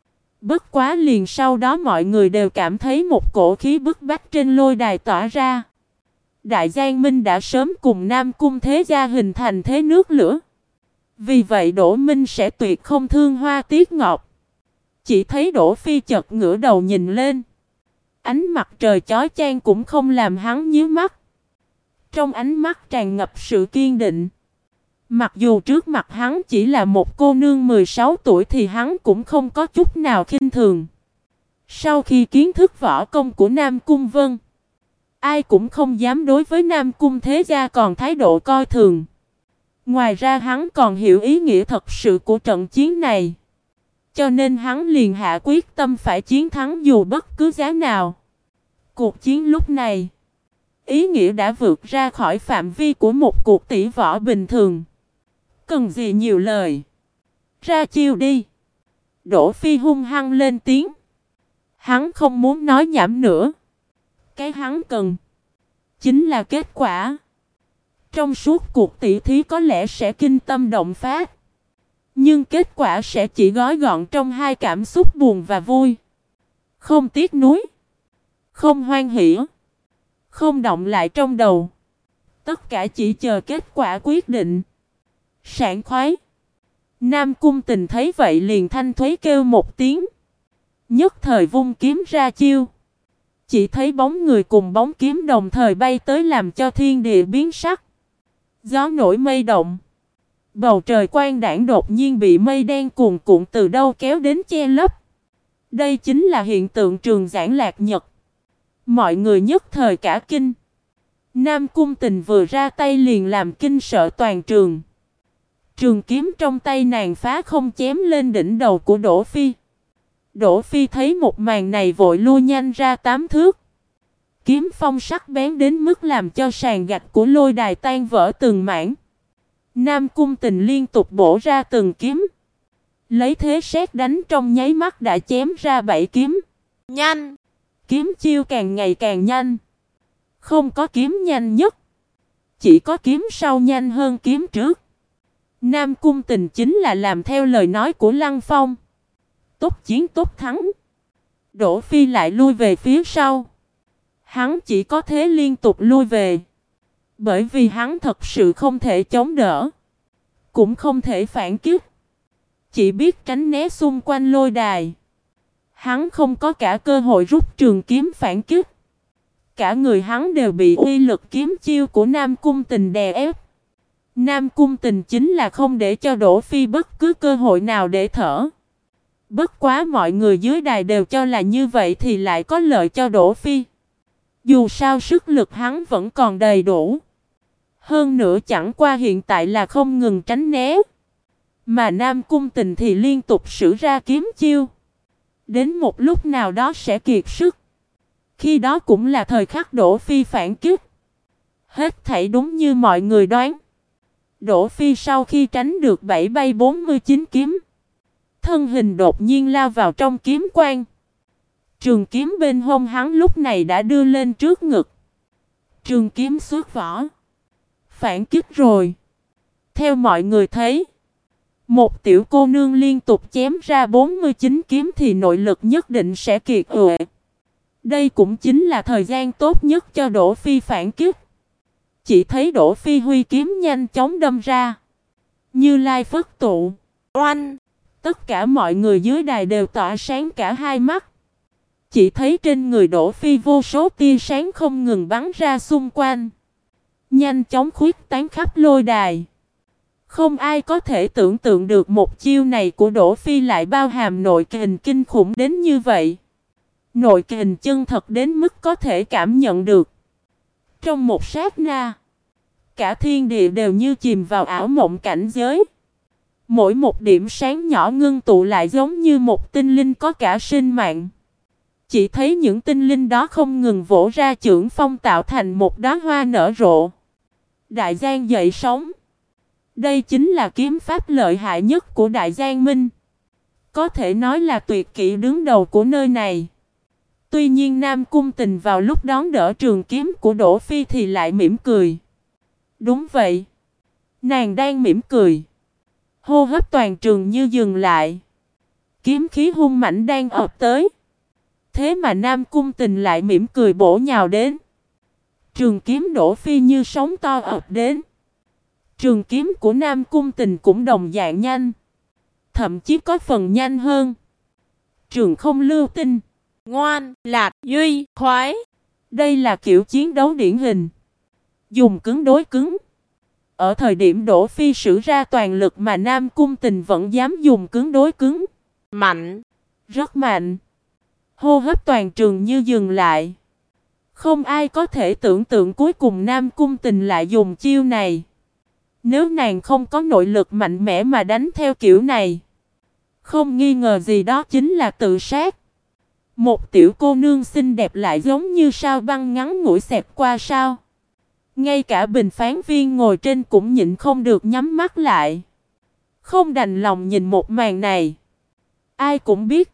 Bất quá liền sau đó mọi người đều cảm thấy một cổ khí bức bách trên lôi đài tỏa ra. Đại Giang Minh đã sớm cùng Nam Cung thế gia hình thành thế nước lửa. Vì vậy Đỗ Minh sẽ tuyệt không thương hoa tiếc ngọc. Chỉ thấy Đỗ Phi chợt ngửa đầu nhìn lên. Ánh mặt trời chói chang cũng không làm hắn nhíu mắt. Trong ánh mắt tràn ngập sự kiên định. Mặc dù trước mặt hắn chỉ là một cô nương 16 tuổi thì hắn cũng không có chút nào khinh thường. Sau khi kiến thức võ công của Nam Cung Vân, ai cũng không dám đối với Nam Cung thế gia còn thái độ coi thường. Ngoài ra hắn còn hiểu ý nghĩa thật sự của trận chiến này. Cho nên hắn liền hạ quyết tâm phải chiến thắng dù bất cứ giá nào. Cuộc chiến lúc này, ý nghĩa đã vượt ra khỏi phạm vi của một cuộc tỷ võ bình thường. Cần gì nhiều lời. Ra chiêu đi. Đỗ Phi hung hăng lên tiếng. Hắn không muốn nói nhảm nữa. Cái hắn cần chính là kết quả. Trong suốt cuộc tỷ thí có lẽ sẽ kinh tâm động phát. Nhưng kết quả sẽ chỉ gói gọn trong hai cảm xúc buồn và vui. Không tiếc nuối. Không hoan hỉ. Không động lại trong đầu. Tất cả chỉ chờ kết quả quyết định. Sảng khoái. Nam Cung Tình thấy vậy liền thanh thúy kêu một tiếng. Nhất thời vung kiếm ra chiêu. Chỉ thấy bóng người cùng bóng kiếm đồng thời bay tới làm cho thiên địa biến sắc. Gió nổi mây động. Bầu trời quang đãng đột nhiên bị mây đen cuồn cuộn từ đâu kéo đến che lấp. Đây chính là hiện tượng trường giảng lạc nhật. Mọi người nhất thời cả kinh. Nam Cung Tình vừa ra tay liền làm kinh sợ toàn trường. Trường kiếm trong tay nàng phá không chém lên đỉnh đầu của Đỗ Phi. Đỗ Phi thấy một màn này vội lui nhanh ra 8 thước. Kiếm phong sắc bén đến mức làm cho sàn gạch của lôi đài tan vỡ từng mảng. Nam Cung Tình liên tục bổ ra từng kiếm. Lấy thế sét đánh trong nháy mắt đã chém ra 7 kiếm. Nhanh! Kiếm chiêu càng ngày càng nhanh. Không có kiếm nhanh nhất. Chỉ có kiếm sau nhanh hơn kiếm trước. Nam Cung Tình chính là làm theo lời nói của Lăng Phong. Tốt chiến tốt thắng. Đỗ Phi lại lui về phía sau. Hắn chỉ có thế liên tục lui về. Bởi vì hắn thật sự không thể chống đỡ. Cũng không thể phản kích. Chỉ biết tránh né xung quanh lôi đài. Hắn không có cả cơ hội rút trường kiếm phản kích. Cả người hắn đều bị uy lực kiếm chiêu của Nam Cung Tình đè ép. Nam Cung Tình chính là không để cho Đỗ Phi bất cứ cơ hội nào để thở. Bất quá mọi người dưới đài đều cho là như vậy thì lại có lợi cho Đỗ Phi. Dù sao sức lực hắn vẫn còn đầy đủ. Hơn nữa chẳng qua hiện tại là không ngừng tránh né. Mà Nam Cung Tình thì liên tục sử ra kiếm chiêu. Đến một lúc nào đó sẽ kiệt sức. Khi đó cũng là thời khắc Đỗ Phi phản kích. Hết thảy đúng như mọi người đoán. Đỗ Phi sau khi tránh được 7 bay 49 kiếm. Thân hình đột nhiên lao vào trong kiếm quang. Trường kiếm bên hông hắn lúc này đã đưa lên trước ngực. Trường kiếm xuất vỏ. Phản kích rồi. Theo mọi người thấy. Một tiểu cô nương liên tục chém ra 49 kiếm thì nội lực nhất định sẽ kiệt quệ. Đây cũng chính là thời gian tốt nhất cho Đỗ Phi phản kích. Chỉ thấy Đỗ Phi huy kiếm nhanh chóng đâm ra. Như Lai phất tụ. Oanh! Tất cả mọi người dưới đài đều tỏa sáng cả hai mắt. Chỉ thấy trên người Đỗ Phi vô số tia sáng không ngừng bắn ra xung quanh. Nhanh chóng khuyết tán khắp lôi đài. Không ai có thể tưởng tượng được một chiêu này của Đỗ Phi lại bao hàm nội kình kinh khủng đến như vậy. Nội kình chân thật đến mức có thể cảm nhận được. Trong một sát na, cả thiên địa đều như chìm vào ảo mộng cảnh giới. Mỗi một điểm sáng nhỏ ngưng tụ lại giống như một tinh linh có cả sinh mạng. Chỉ thấy những tinh linh đó không ngừng vỗ ra chưởng phong tạo thành một đóa hoa nở rộ. Đại Giang dậy sóng. Đây chính là kiếm pháp lợi hại nhất của Đại Giang Minh. Có thể nói là tuyệt kỹ đứng đầu của nơi này. Tuy nhiên Nam Cung Tình vào lúc đón đỡ trường kiếm của Đỗ Phi thì lại mỉm cười. Đúng vậy. Nàng đang mỉm cười. Hô hấp toàn trường như dừng lại. Kiếm khí hung mãnh đang ập tới. Thế mà Nam Cung Tình lại mỉm cười bổ nhào đến. Trường kiếm Đỗ Phi như sóng to ập đến. Trường kiếm của Nam Cung Tình cũng đồng dạng nhanh. Thậm chí có phần nhanh hơn. Trường không lưu tinh. Ngoan, lạc, duy, khoái. Đây là kiểu chiến đấu điển hình. Dùng cứng đối cứng. Ở thời điểm Đỗ Phi sử ra toàn lực mà Nam Cung Tình vẫn dám dùng cứng đối cứng. Mạnh. Rất mạnh. Hô hấp toàn trường như dừng lại. Không ai có thể tưởng tượng cuối cùng Nam Cung Tình lại dùng chiêu này. Nếu nàng không có nội lực mạnh mẽ mà đánh theo kiểu này, không nghi ngờ gì đó chính là tự sát. Một tiểu cô nương xinh đẹp lại giống như sao băng ngắn ngủi xẹt qua sao. Ngay cả bình phán viên ngồi trên cũng nhịn không được nhắm mắt lại. Không đành lòng nhìn một màn này. Ai cũng biết,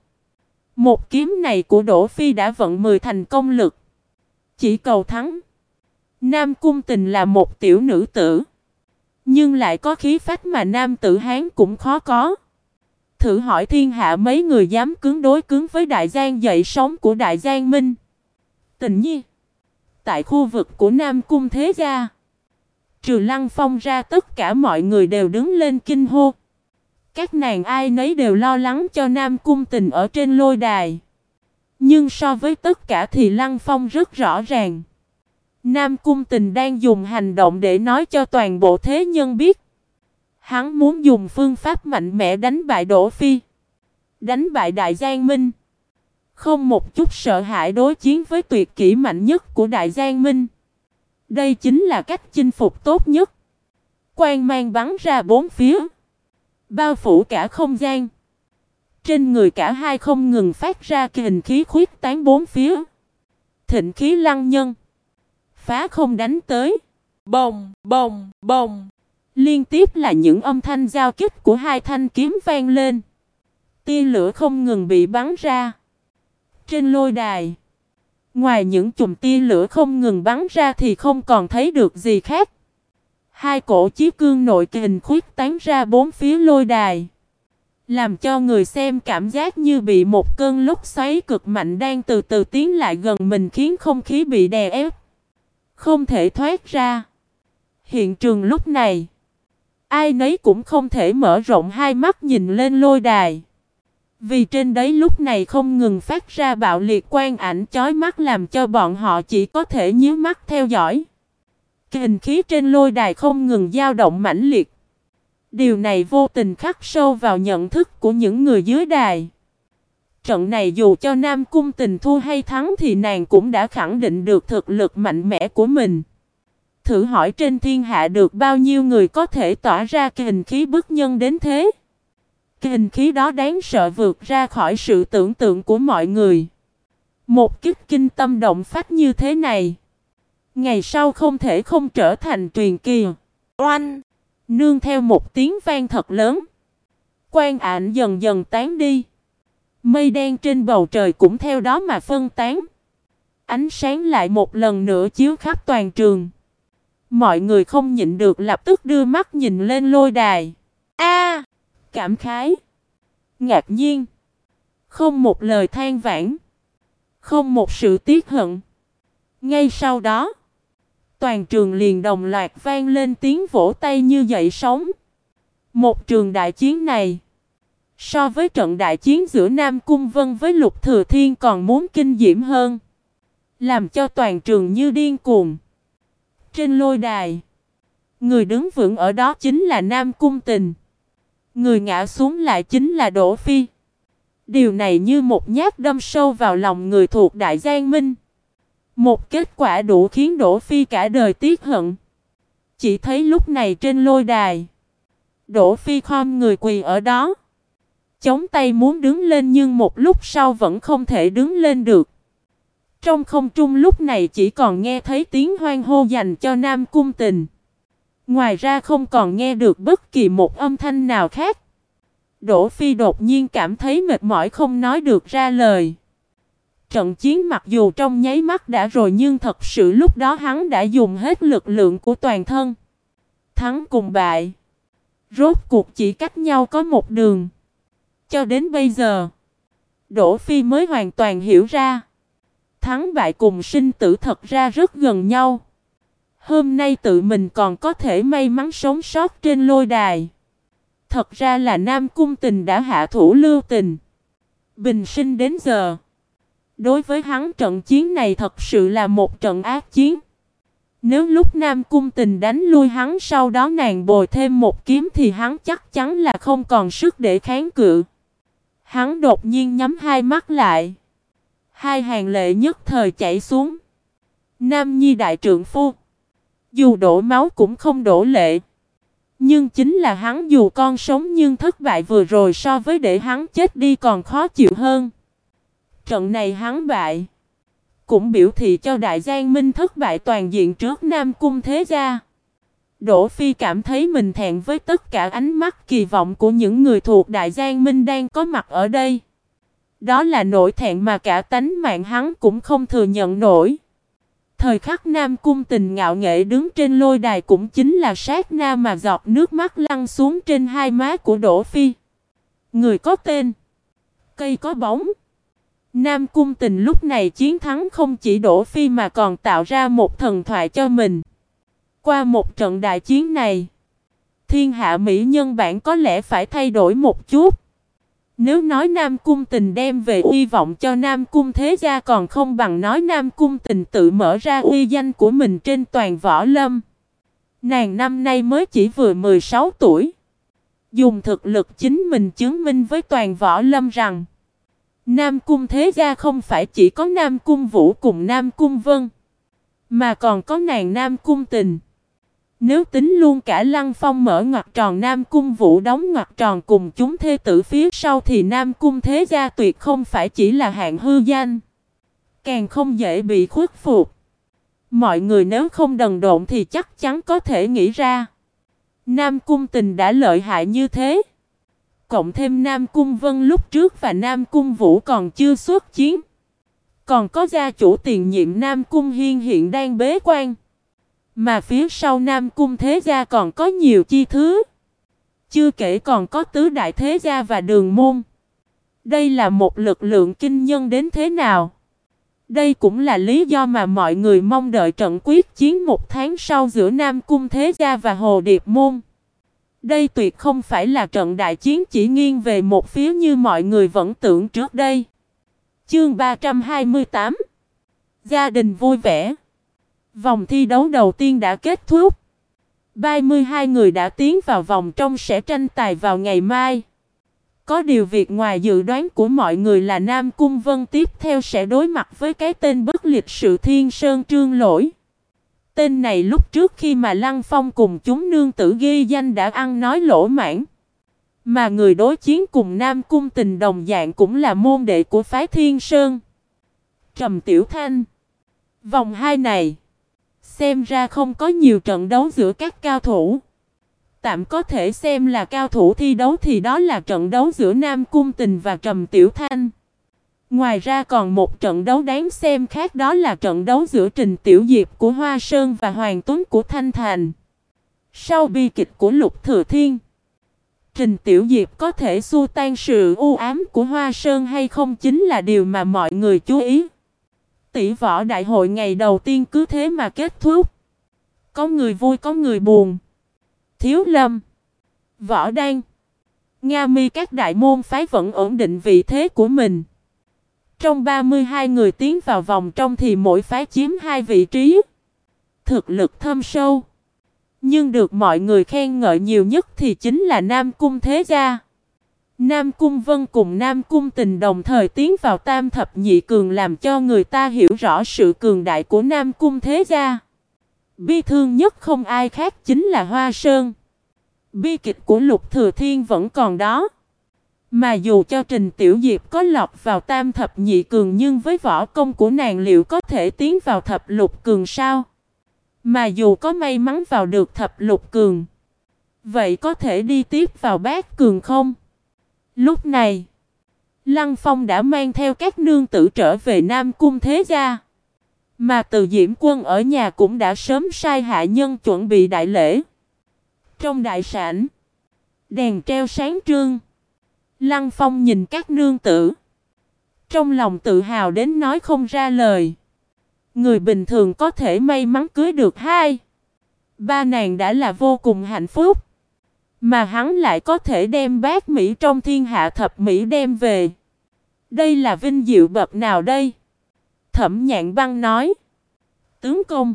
một kiếm này của Đỗ Phi đã vận 10 thành công lực. Chỉ cầu thắng. Nam Cung Tình là một tiểu nữ tử, nhưng lại có khí phách mà nam tử Hán cũng khó có. Thử hỏi thiên hạ mấy người dám cứng đối cứng với Đại Giang dậy sóng của Đại Giang Minh. Tình nhi, tại khu vực của Nam Cung Thế Gia, trừ Lăng Phong ra tất cả mọi người đều đứng lên kinh hô. Các nàng ai nấy đều lo lắng cho Nam Cung Tình ở trên lôi đài. Nhưng so với tất cả thì Lăng Phong rất rõ ràng. Nam Cung Tình đang dùng hành động để nói cho toàn bộ thế nhân biết. Hắn muốn dùng phương pháp mạnh mẽ đánh bại Đỗ Phi, đánh bại Đại Giang Minh. Không một chút sợ hãi đối chiến với tuyệt kỹ mạnh nhất của Đại Giang Minh. Đây chính là cách chinh phục tốt nhất. Quang mang bắn ra bốn phía, bao phủ cả không gian. Trên người cả hai không ngừng phát ra kình khí khuyết tán bốn phía. Thịnh khí lăng nhân, phá không đánh tới. Bồng, bồng, bồng. Liên tiếp là những âm thanh giao kích của hai thanh kiếm vang lên. Tia lửa không ngừng bị bắn ra. Trên lôi đài, ngoài những chùm tia lửa không ngừng bắn ra thì không còn thấy được gì khác. Hai cổ chí cương nội kình khuyết tán ra bốn phía lôi đài, làm cho người xem cảm giác như bị một cơn lốc xoáy cực mạnh đang từ từ tiến lại gần mình, khiến không khí bị đè ép, không thể thoát ra. Hiện trường lúc này, ai nấy cũng không thể mở rộng hai mắt nhìn lên lôi đài. Vì trên đấy lúc này không ngừng phát ra bạo liệt quang ảnh chói mắt, làm cho bọn họ chỉ có thể nhíu mắt theo dõi. Kình khí trên lôi đài không ngừng dao động mãnh liệt. Điều này vô tình khắc sâu vào nhận thức của những người dưới đài. Trận này dù cho Nam Cung Tình thua hay thắng thì nàng cũng đã khẳng định được thực lực mạnh mẽ của mình. Thử hỏi trên thiên hạ được bao nhiêu người có thể tỏa ra kình khí bức nhân đến thế? Kình khí đó đáng sợ vượt ra khỏi sự tưởng tượng của mọi người. Một kích kinh tâm động phách như thế này, ngày sau không thể không trở thành truyền kỳ. Oanh! Nương theo một tiếng vang thật lớn, quang ảnh dần dần tán đi. Mây đen trên bầu trời cũng theo đó mà phân tán. Ánh sáng lại một lần nữa chiếu khắp toàn trường. Mọi người không nhịn được lập tức đưa mắt nhìn lên lôi đài. A! Cảm khái, ngạc nhiên, không một lời than vãn, không một sự tiếc hận. Ngay sau đó, toàn trường liền đồng loạt vang lên tiếng vỗ tay như dậy sóng. Một trường đại chiến này, so với trận đại chiến giữa Nam Cung Vân với Lục Thừa Thiên còn muốn kinh diễm hơn, làm cho toàn trường như điên cuồng. Trên lôi đài, người đứng vững ở đó chính là Nam Cung Tình, người ngã xuống lại chính là Đỗ Phi. Điều này như một nhát đâm sâu vào lòng người thuộc Đại Giang Minh. Một kết quả đủ khiến Đỗ Phi cả đời tiếc hận. Chỉ thấy lúc này trên lôi đài, Đỗ Phi khom người quỳ ở đó, chống tay muốn đứng lên nhưng một lúc sau vẫn không thể đứng lên được. Trong không trung lúc này chỉ còn nghe thấy tiếng hoan hô dành cho Nam Cung Tình. Ngoài ra không còn nghe được bất kỳ một âm thanh nào khác. Đỗ Phi đột nhiên cảm thấy mệt mỏi không nói được ra lời. Trận chiến mặc dù trong nháy mắt đã rồi nhưng thật sự lúc đó hắn đã dùng hết lực lượng của toàn thân. Thắng cùng bại, rốt cuộc chỉ cách nhau có một đường. Cho đến bây giờ, Đỗ Phi mới hoàn toàn hiểu ra. Thắng bại cùng sinh tử thật ra rất gần nhau. Hôm nay tự mình còn có thể may mắn sống sót trên lôi đài. Thật ra là Nam Cung Tình đã hạ thủ lưu tình. Bình sinh đến giờ, đối với hắn trận chiến này thật sự là một trận ác chiến. Nếu lúc Nam Cung Tình đánh lui hắn sau đó nàng bồi thêm một kiếm thì hắn chắc chắn là không còn sức để kháng cự. Hắn đột nhiên nhắm hai mắt lại. Hai hàng lệ nhất thời chảy xuống. Nam nhi đại trượng phu, dù đổ máu cũng không đổ lệ. Nhưng chính là hắn dù con sống nhưng thất bại vừa rồi so với để hắn chết đi còn khó chịu hơn. Trận này hắn bại, cũng biểu thị cho Đại Giang Minh thất bại toàn diện trước Nam Cung thế gia. Đỗ Phi cảm thấy mình thẹn với tất cả ánh mắt kỳ vọng của những người thuộc Đại Giang Minh đang có mặt ở đây. Đó là nỗi thẹn mà cả tánh mạng hắn cũng không thừa nhận nổi. Thời khắc Nam Cung Tình ngạo nghễ đứng trên lôi đài cũng chính là sát na mà giọt nước mắt lăn xuống trên hai má của Đỗ Phi. Người có tên, cây có bóng. Nam Cung Tình lúc này chiến thắng không chỉ Đỗ Phi mà còn tạo ra một thần thoại cho mình. Qua một trận đại chiến này, thiên hạ mỹ nhân bản có lẽ phải thay đổi một chút. Nếu nói Nam Cung Tình đem về uy vọng cho Nam Cung Thế Gia còn không bằng nói Nam Cung Tình tự mở ra uy danh của mình trên toàn võ lâm. Nàng năm nay mới chỉ vừa 16 tuổi. Dùng thực lực chính mình chứng minh với toàn võ lâm rằng Nam Cung Thế Gia không phải chỉ có Nam Cung Vũ cùng Nam Cung Vân, mà còn có nàng Nam Cung Tình. Nếu tính luôn cả Lăng Phong mở ngoặc tròn Nam Cung Vũ đóng ngoặc tròn cùng chúng thê tử phía sau thì Nam Cung Thế Gia tuyệt không phải chỉ là hạng hư danh, càng không dễ bị khuất phục. Mọi người nếu không đần độn thì chắc chắn có thể nghĩ ra Nam Cung Tình đã lợi hại như thế. Cộng thêm Nam Cung Vân lúc trước và Nam Cung Vũ còn chưa xuất chiến. Còn có gia chủ tiền nhiệm Nam Cung Hiên hiện đang bế quan. Mà phía sau Nam Cung Thế Gia còn có nhiều chi thứ. Chưa kể còn có tứ đại thế gia và đường môn. Đây là một lực lượng kinh nhân đến thế nào? Đây cũng là lý do mà mọi người mong đợi trận quyết chiến một tháng sau giữa Nam Cung Thế Gia và Hồ Điệp Môn. Đây tuyệt không phải là trận đại chiến chỉ nghiêng về một phía như mọi người vẫn tưởng trước đây. Chương 328 Gia đình vui vẻ. Vòng thi đấu đầu tiên đã kết thúc. 32 người đã tiến vào vòng trong sẽ tranh tài vào ngày mai. Có điều việc ngoài dự đoán của mọi người là Nam Cung Vân tiếp theo sẽ đối mặt với cái tên bất lịch sự Thiên Sơn Trương Lỗi. Tên này lúc trước khi mà Lăng Phong cùng chúng nương tử ghi danh đã ăn nói lỗ mãng. Mà người đối chiến cùng Nam Cung Tình đồng dạng cũng là môn đệ của phái Thiên Sơn. Trầm Tiểu Thanh. Vòng 2 này xem ra không có nhiều trận đấu giữa các cao thủ. Tạm có thể xem là cao thủ thi đấu thì đó là trận đấu giữa Nam Cung Tình và Trầm Tiểu Thanh. Ngoài ra còn một trận đấu đáng xem khác, đó là trận đấu giữa Trình Tiểu Diệp của Hoa Sơn và Hoàng Tuấn của Thanh Thành. Sau bi kịch của Lục Thừa Thiên, Trình Tiểu Diệp có thể xua tan sự u ám của Hoa Sơn hay không chính là điều mà mọi người chú ý. Tỷ võ đại hội ngày đầu tiên cứ thế mà kết thúc. Có người vui có người buồn. Thiếu Lâm, Võ Đan, Nga Mi các đại môn phái vẫn ổn định vị thế của mình. Trong 32 người tiến vào vòng trong thì mỗi phái chiếm 2 vị trí. Thực lực thâm sâu. Nhưng được mọi người khen ngợi nhiều nhất thì chính là Nam Cung Thế Gia. Nam Cung Vân cùng Nam Cung Tình đồng thời tiến vào tam thập nhị cường làm cho người ta hiểu rõ sự cường đại của Nam Cung Thế Gia. Bi thương nhất không ai khác chính là Hoa Sơn. Bi kịch của Lục Thừa Thiên vẫn còn đó. Mà dù cho Trình Tiểu Diệp có lọt vào tam thập nhị cường nhưng với võ công của nàng liệu có thể tiến vào thập lục cường sao? Mà dù có may mắn vào được thập lục cường, vậy có thể đi tiếp vào bát cường không? Lúc này, Lăng Phong đã mang theo các nương tử trở về Nam Cung Thế Gia. Mà Từ Diễm Quân ở nhà cũng đã sớm sai hạ nhân chuẩn bị đại lễ. Trong đại sảnh, đèn treo sáng trưng. Lăng Phong nhìn các nương tử, trong lòng tự hào đến nói không ra lời. Người bình thường có thể may mắn cưới được 2, 3 nàng đã là vô cùng hạnh phúc. Mà hắn lại có thể đem bát Mỹ trong thiên hạ thập Mỹ đem về. Đây là vinh diệu bậc nào đây? Thẩm Nhạn Băng nói. Tướng công,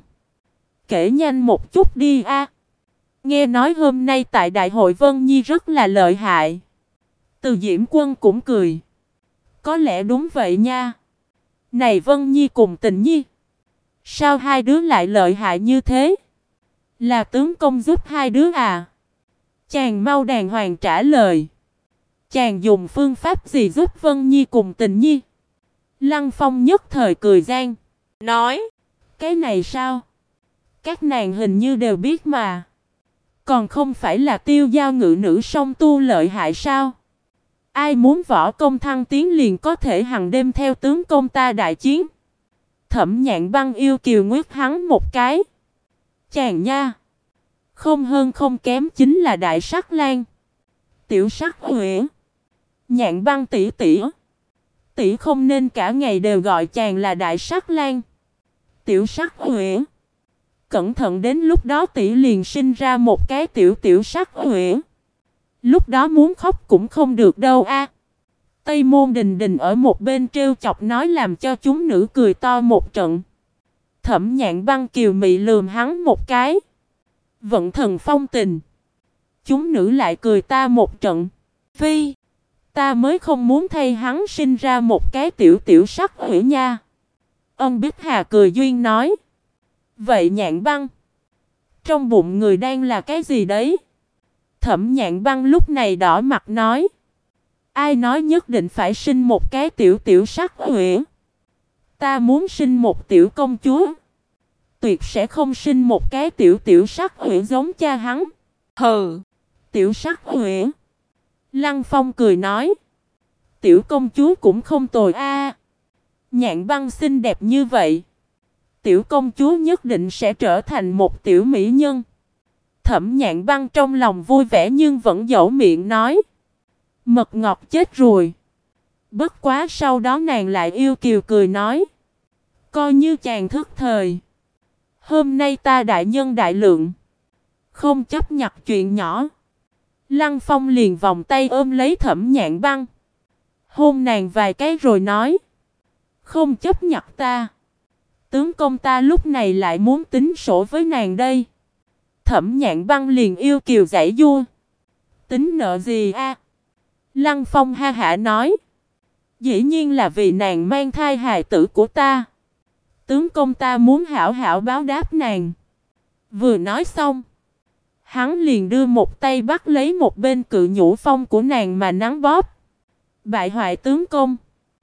kể nhanh một chút đi a. Nghe nói hôm nay tại Đại hội Vân Nhi rất là lợi hại. Từ Diễm Quân cũng cười. Có lẽ đúng vậy nha. Này Vân Nhi cùng Tình Nhi, sao hai đứa lại lợi hại như thế? Là tướng công giúp hai đứa à? Chàng mau đàng hoàng trả lời. Chàng dùng phương pháp gì giúp Vân Nhi cùng Tình Nhi? Lăng Phong nhất thời cười gian. Nói, cái này sao? Các nàng hình như đều biết mà. Còn không phải là Tiêu Giao ngự nữ song tu lợi hại sao? Ai muốn võ công thăng tiến liền có thể hằng đêm theo tướng công ta đại chiến. Thẩm Nhạn Băng yêu kiều nguyết hắn một cái. Chàng nha, không hơn không kém chính là Đại Sắc Lang. Tiểu Sắc Uyển, Nhạn Băng tỷ tỷ, tỷ không nên cả ngày đều gọi chàng là Đại Sắc Lang. Tiểu Sắc Uyển, cẩn thận đến lúc đó tỷ liền sinh ra một cái tiểu Sắc Uyển. Lúc đó muốn khóc cũng không được đâu a. Tây Môn Đình Đình ở một bên trêu chọc nói làm cho chúng nữ cười to một trận. Thẩm Nhạn Băng kiều mị lườm hắn một cái. Vận thần phong tình. Chúng nữ lại cười ta một trận. Phi, ta mới không muốn thay hắn sinh ra một cái tiểu tiểu sắc hủy nha. Ân Bích Hà cười duyên nói. Vậy Nhạn Băng, trong bụng người đang là cái gì đấy? Thẩm Nhạn Băng lúc này đỏ mặt nói. Ai nói nhất định phải sinh một cái tiểu tiểu sắc hủy? Ta muốn sinh một tiểu công chúa. Tuyệt sẽ không sinh một cái tiểu tiểu sắc hủy giống cha hắn. Hừ, tiểu sắc hủy. Lăng Phong cười nói. Tiểu công chúa cũng không tồi a. Nhạn Băng xinh đẹp như vậy, tiểu công chúa nhất định sẽ trở thành một tiểu mỹ nhân. Thẩm Nhạn Băng trong lòng vui vẻ nhưng vẫn dẫu miệng nói. Mật ngọt chết rồi. Bất quá sau đó nàng lại yêu kiều cười nói. Coi như chàng thức thời. Hôm nay ta đại nhân đại lượng, không chấp nhặt chuyện nhỏ. Lăng Phong liền vòng tay ôm lấy Thẩm Nhạn Băng, hôn nàng vài cái rồi nói. Không chấp nhặt ta. Tướng công ta lúc này lại muốn tính sổ với nàng đây. Thẩm Nhạn Băng liền yêu kiều giãy giụa. Tính nợ gì a? Lăng Phong ha hả nói. Dĩ nhiên là vì nàng mang thai hài tử của ta. Tướng công ta muốn hảo hảo báo đáp nàng. Vừa nói xong, hắn liền đưa một tay bắt lấy một bên cự nhũ phong của nàng mà nắn bóp. Bại hoại tướng công,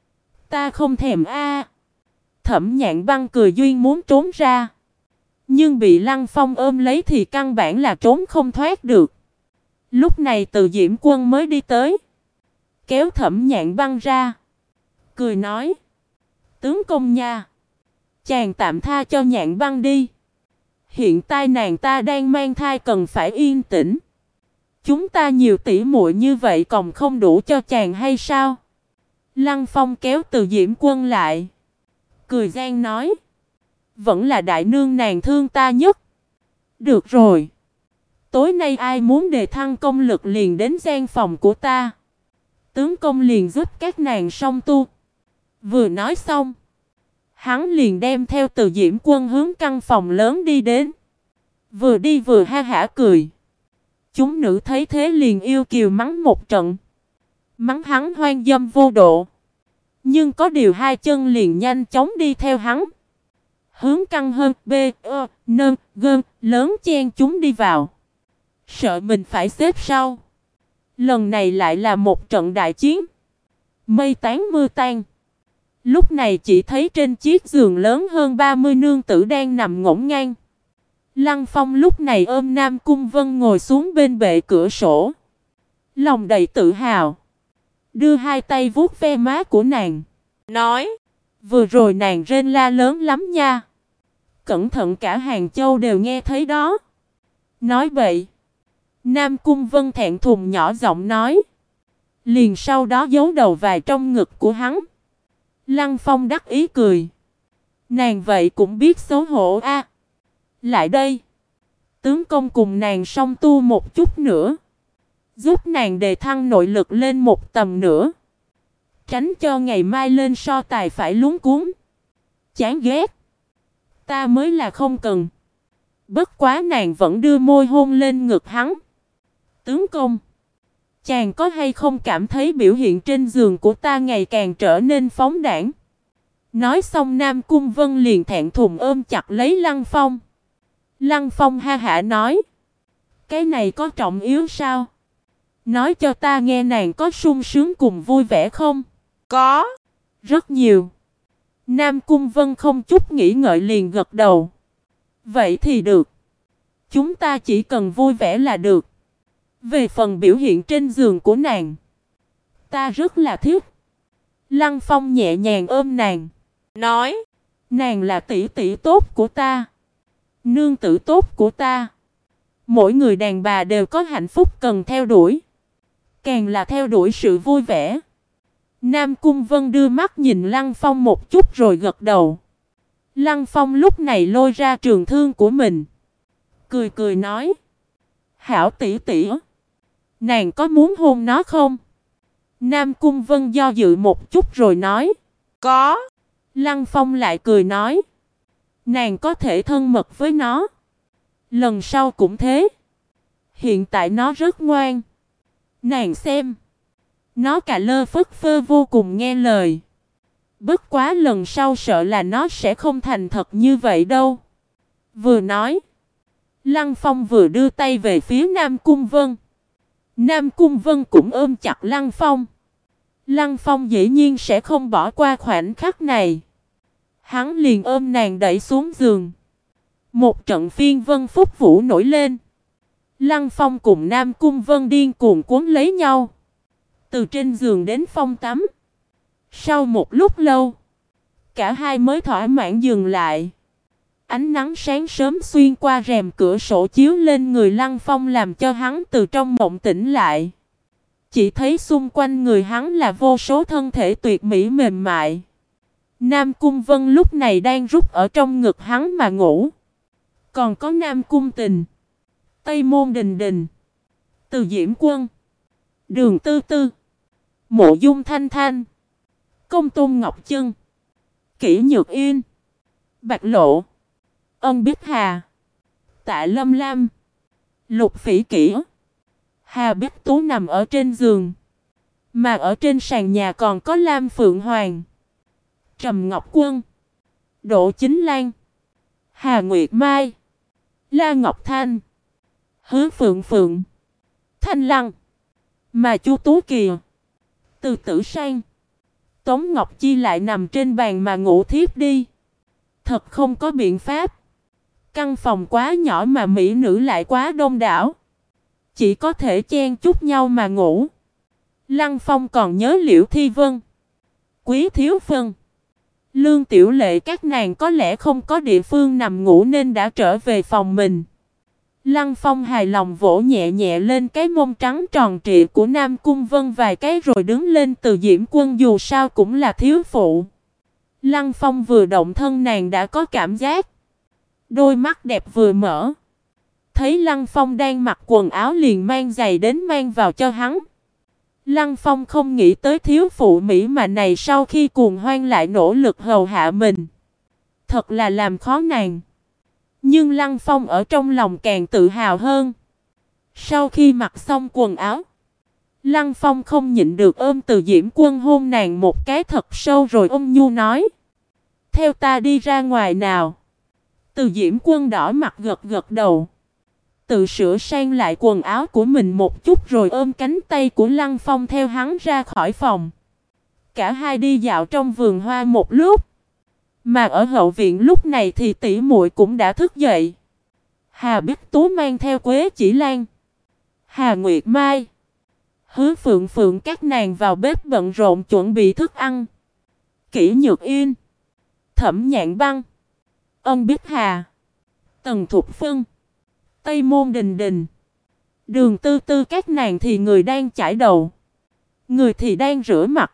ta không thèm a. Thẩm Nhạn Băng cười duyên muốn trốn ra, nhưng bị Lăng Phong ôm lấy thì căn bản là trốn không thoát được. Lúc này Từ Diễm Quân mới đi tới, kéo Thẩm Nhạn Băng ra, cười nói. Tướng công nha, chàng tạm tha cho Nhạn Băng đi. Hiện tại nàng ta đang mang thai cần phải yên tĩnh. Chúng ta nhiều tỷ muội như vậy còn không đủ cho chàng hay sao? Lăng Phong kéo Từ Diễm Quân lại, cười gian nói. Vẫn là đại nương nàng thương ta nhất. Được rồi, tối nay ai muốn đề thăng công lực liền đến gian phòng của ta. Tướng công liền giúp các nàng song tu. Vừa nói xong, hắn liền đem theo Từ Diễm Quân hướng căn phòng lớn đi đến. Vừa đi vừa ha hả cười. Chúng nữ thấy thế liền yêu kiều mắng một trận. Mắng hắn hoang dâm vô độ. Nhưng có điều hai chân liền nhanh chóng đi theo hắn, hướng căn hơn B, nâng, gơn, lớn chen chúng đi vào. Sợ mình phải xếp sau. Lần này lại là một trận đại chiến. Mây tán mưa tan. Lúc này chỉ thấy trên chiếc giường lớn hơn 30 nương tử đang nằm ngổn ngang. Lăng Phong lúc này ôm Nam Cung Vân ngồi xuống bên bệ cửa sổ, lòng đầy tự hào, đưa hai tay vuốt ve má của nàng, nói. Vừa rồi nàng rên la lớn lắm nha. Cẩn thận cả Hàng Châu đều nghe thấy đó. Nói vậy. Nam Cung Vân thẹn thùng nhỏ giọng nói. Liền sau đó giấu đầu vào trong ngực của hắn. Lăng Phong đắc ý cười. Nàng vậy cũng biết xấu hổ a. Lại đây. Tướng công cùng nàng song tu một chút nữa, giúp nàng đề thăng nội lực lên một tầm nữa, tránh cho ngày mai lên so tài phải luống cuống. Chán ghét. Ta mới là không cần. Bất quá nàng vẫn đưa môi hôn lên ngực hắn. Tướng công, chàng có hay không cảm thấy biểu hiện trên giường của ta ngày càng trở nên phóng đãng? Nói xong Nam Cung Vân liền thẹn thùng ôm chặt lấy Lăng Phong. Lăng Phong ha hả nói. Cái này có trọng yếu sao? Nói cho ta nghe nàng có sung sướng cùng vui vẻ không? Có. Rất nhiều. Nam Cung Vân không chút nghĩ ngợi liền gật đầu. Vậy thì được. Chúng ta chỉ cần vui vẻ là được. Về phần biểu hiện trên giường của nàng, ta rất là thích. Lăng Phong nhẹ nhàng ôm nàng, nói. Nàng là tỷ tỷ tốt của ta, nương tử tốt của ta. Mỗi người đàn bà đều có hạnh phúc cần theo đuổi, càng là theo đuổi sự vui vẻ. Nam Cung Vân đưa mắt nhìn Lăng Phong một chút rồi gật đầu. Lăng Phong lúc này lôi ra trường thương của mình, cười cười nói. Hảo tỷ tỷ, nàng có muốn hôn nó không? Nam Cung Vân do dự một chút rồi nói. Có. Lăng Phong lại cười nói. Nàng có thể thân mật với nó. Lần sau cũng thế. Hiện tại nó rất ngoan. Nàng xem. Nó cà lơ phất phơ vô cùng nghe lời. Bất quá lần sau sợ là nó sẽ không thành thật như vậy đâu. Vừa nói. Lăng Phong vừa đưa tay về phía Nam Cung Vân. Nam Cung Vân cũng ôm chặt Lăng Phong. Lăng Phong dĩ nhiên sẽ không bỏ qua khoảnh khắc này. Hắn liền ôm nàng đẩy xuống giường. Một trận phiên vân phúc vũ nổi lên. Lăng Phong cùng Nam Cung Vân điên cuồng cuốn lấy nhau. Từ trên giường đến phòng tắm. Sau một lúc lâu, cả hai mới thỏa mãn dừng lại. Ánh nắng sáng sớm xuyên qua rèm cửa sổ chiếu lên người Lăng Phong làm cho hắn từ trong mộng tỉnh lại. Chỉ thấy xung quanh người hắn là vô số thân thể tuyệt mỹ mềm mại. Nam Cung Vân lúc này đang rút ở trong ngực hắn mà ngủ. Còn có Nam Cung Tình, Tây Môn Đình Đình, Từ Diễm Quân, Đường Tư Tư, Mộ Dung Thanh Thanh, Công Tôn Ngọc Chân, Kỷ Nhược Yên, Bạch Lộ, Ân Bích Hà, Tạ Lâm Lam, Lục Phỉ Kỷ. Hà Bích Tú nằm ở trên giường. Mà ở trên sàn nhà còn có Lam Phượng Hoàng, Trầm Ngọc Quân, Đỗ Chính Lan, Hà Nguyệt Mai, La Ngọc Thanh, Hứa Phượng Phượng, Thanh Lăng. Mà Chu Tú Kỳ, Từ Tử Sang, Tống Ngọc Chi lại nằm trên bàn mà ngủ thiếp đi. Thật không có biện pháp. Căn phòng quá nhỏ mà mỹ nữ lại quá đông đảo. Chỉ có thể chen chúc nhau mà ngủ. Lăng Phong còn nhớ Liễu Thi Vân, Quý Thiếu Phân, Lương Tiểu Lệ các nàng có lẽ không có địa phương nằm ngủ nên đã trở về phòng mình. Lăng Phong hài lòng vỗ nhẹ nhẹ lên cái mông trắng tròn trịa của Nam Cung Vân vài cái rồi đứng lên. Từ Diễm Quân dù sao cũng là thiếu phụ. Lăng Phong vừa động thân nàng đã có cảm giác. Đôi mắt đẹp vừa mở. Thấy Lăng Phong đang mặc quần áo liền mang giày đến mang vào cho hắn. Lăng Phong không nghĩ tới thiếu phụ mỹ mà này sau khi cuồng hoan lại nỗ lực hầu hạ mình. Thật là làm khó nàng. Nhưng Lăng Phong ở trong lòng càng tự hào hơn. Sau khi mặc xong quần áo, Lăng Phong không nhịn được ôm Từ Diễm Quân hôn nàng một cái thật sâu rồi ôm nhu nói. Theo ta đi ra ngoài nào. Từ Diễm Quân đỏ mặt gật gật đầu. Tự sửa sang lại quần áo của mình một chút rồi ôm cánh tay của Lăng Phong theo hắn ra khỏi phòng. Cả hai đi dạo trong vườn hoa một lúc. Mà ở hậu viện lúc này thì tỷ muội cũng đã thức dậy. Hà Bích Tú mang theo Quế Chỉ Lan, Hà Nguyệt Mai, Hứa Phượng Phượng các nàng vào bếp bận rộn chuẩn bị thức ăn. Kỷ Nhược Yên, Thẩm Nhạn Băng, Ân Bích Hà, Tần Thục Phân, Tây Môn Đình Đình, Đường Tư Tư các nàng thì người đang chải đầu, người thì đang rửa mặt,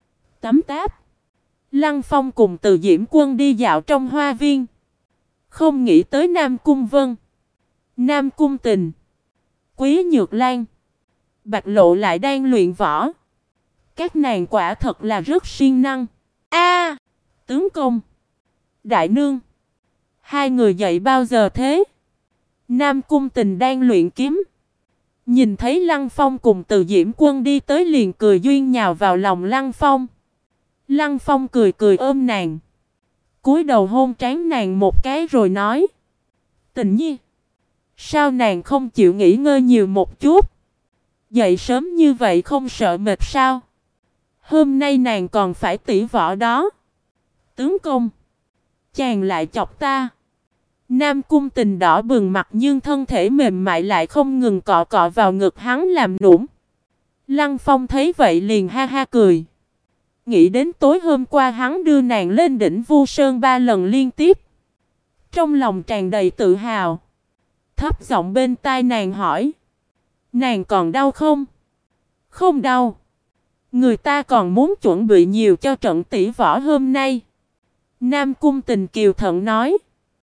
tắm táp. Lăng Phong cùng Từ Diễm Quân đi dạo trong hoa viên. Không nghĩ tới Nam Cung Vân, Nam Cung Tình, Quý Nhược Lan, Bạch Lộ lại đang luyện võ. Các nàng quả thật là rất siêng năng. A, tướng công, đại nương, hai người dậy bao giờ thế? Nam Cung Tình đang luyện kiếm. Nhìn thấy Lăng Phong cùng Từ Diễm Quân đi tới liền cười duyên nhào vào lòng Lăng Phong. Lăng Phong cười cười ôm nàng. Cúi đầu hôn trán nàng một cái rồi nói. Tình nhi, sao nàng không chịu nghỉ ngơi nhiều một chút? Dậy sớm như vậy không sợ mệt sao? Hôm nay nàng còn phải tỉ võ đó. Tướng công, chàng lại chọc ta. Nam Cung Tình đỏ bừng mặt nhưng thân thể mềm mại lại không ngừng cọ cọ vào ngực hắn làm nũng. Lăng Phong thấy vậy liền ha ha cười. Nghĩ đến tối hôm qua hắn đưa nàng lên đỉnh Vu Sơn 3 lần liên tiếp. Trong lòng tràn đầy tự hào. Thấp giọng bên tai nàng hỏi. Nàng còn đau không? Không đau. Người ta còn muốn chuẩn bị nhiều cho trận tỷ võ hôm nay. Nam Cung Tình kiều thận nói.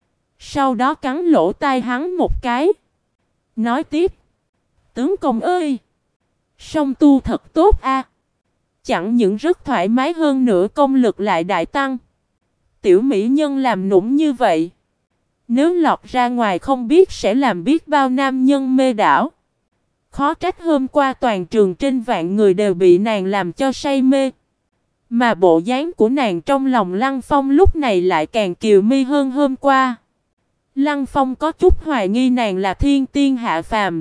Sau đó cắn lỗ tai hắn một cái. Nói tiếp. Tướng công ơi! Song tu thật tốt a. chẳng những rất thoải mái hơn nữa công lực lại đại tăng. Tiểu mỹ nhân làm nũng như vậy, nếu lọt ra ngoài không biết sẽ làm biết bao nam nhân mê đảo. Khó trách hôm qua toàn trường trên vạn người đều bị nàng làm cho say mê. Mà bộ dáng của nàng trong lòng Lăng Phong lúc này lại càng kiều mi hơn hôm qua. Lăng Phong có chút hoài nghi nàng là thiên tiên hạ phàm.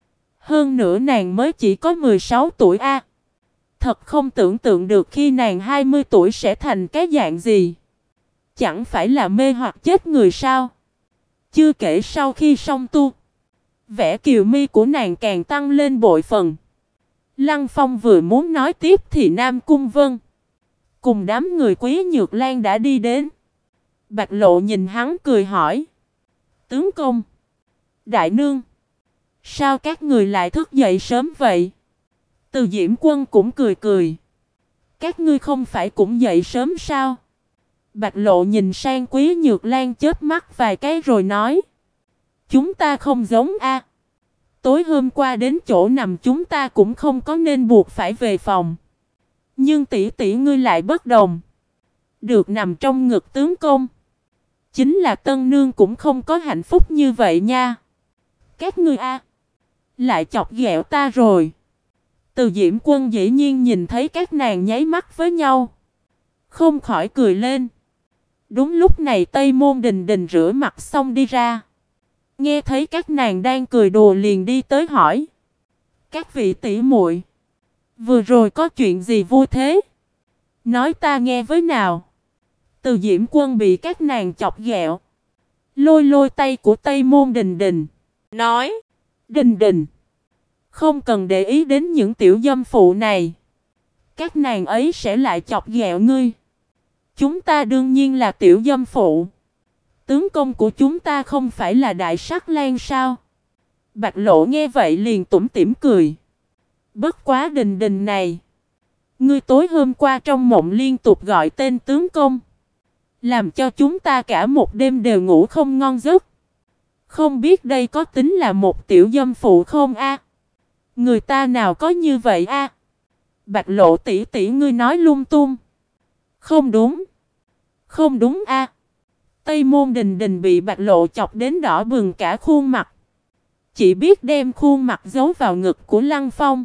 Hơn nữa nàng mới chỉ có 16 tuổi a. Thật không tưởng tượng được khi nàng 20 tuổi sẽ thành cái dạng gì. Chẳng phải là mê hoặc chết người sao? Chưa kể sau khi song tu, vẻ kiều mi của nàng càng tăng lên bội phần. Lăng Phong vừa muốn nói tiếp thì Nam Cung Vân cùng đám người Quý Nhược Lan đã đi đến. Bạch Lộ nhìn hắn cười hỏi: tướng công, đại nương, sao các người lại thức dậy sớm vậy? Từ Diễm Quân cũng cười cười: các ngươi không phải cũng dậy sớm sao? Bạch Lộ nhìn sang Quý Nhược Lan chớp mắt vài cái rồi nói: chúng ta không giống a. Tối hôm qua đến chỗ nằm chúng ta cũng không có nên buộc phải về phòng. Nhưng tỷ tỷ ngươi lại bất đồng. Được nằm trong ngực tướng công. Chính là tân nương cũng không có hạnh phúc như vậy nha. Các ngươi a, lại chọc ghẹo ta rồi. Từ Diễm Quân dĩ nhiên nhìn thấy các nàng nháy mắt với nhau, không khỏi cười lên. Đúng lúc này Tây Môn Đình Đình rửa mặt xong đi ra. Nghe thấy các nàng đang cười đùa liền đi tới hỏi: các vị tỷ muội, vừa rồi có chuyện gì vui thế? Nói ta nghe với nào. Từ Diễm Quân bị các nàng chọc ghẹo, lôi lôi tay của Tây Môn Đình Đình, nói: Đình Đình, không cần để ý đến những tiểu dâm phụ này. Các nàng ấy sẽ lại chọc ghẹo ngươi. Chúng ta đương nhiên là tiểu dâm phụ. Tướng công của chúng ta không phải là Đại Sắc Lang sao? Bạch Lộ nghe vậy liền tủm tỉm cười. Bất quá Đình Đình này, ngươi tối hôm qua trong mộng liên tục gọi tên tướng công, làm cho chúng ta cả một đêm đều ngủ không ngon giấc. Không biết đây có tính là một tiểu dâm phụ không a? Người ta nào có như vậy a? Bạch Lộ tỷ tỷ ngươi nói lung tung. Không đúng. Không đúng a. Tây Môn Đình Đình bị Bạch Lộ chọc đến đỏ bừng cả khuôn mặt. Chỉ biết đem khuôn mặt giấu vào ngực của Lăng Phong.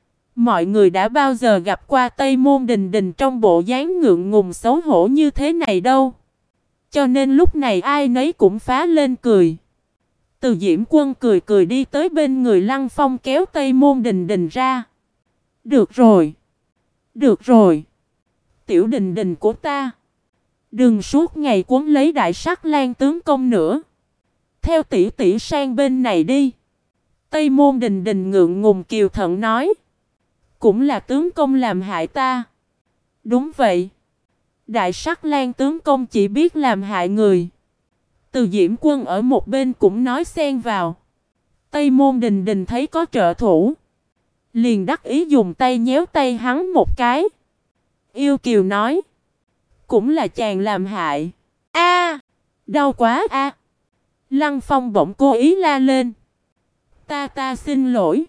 Mọi người đã bao giờ gặp qua Tây Môn Đình Đình trong bộ dáng ngượng ngùng xấu hổ như thế này đâu. Cho nên lúc này ai nấy cũng phá lên cười. Từ Diễm Quân cười cười đi tới bên người Lăng Phong kéo Tây Môn Đình Đình ra. Được rồi. Được rồi. Tiểu Đình Đình của ta, đừng suốt ngày quấn lấy Đại Sắc Lang tướng công nữa. Theo tỷ tỷ sang bên này đi. Tây Môn Đình Đình ngượng ngùng kiều thận nói. Cũng là tướng công làm hại ta. Đúng vậy. Đại Sắc Lang tướng công chỉ biết làm hại người. Từ Diễm Quân ở một bên cũng nói xen vào. Tây Môn Đình Đình thấy có trợ thủ, liền đắc ý dùng tay nhéo tay hắn một cái. Yêu kiều nói. Cũng là chàng làm hại. A, đau quá a. Lăng Phong bỗng cố ý la lên. Ta xin lỗi.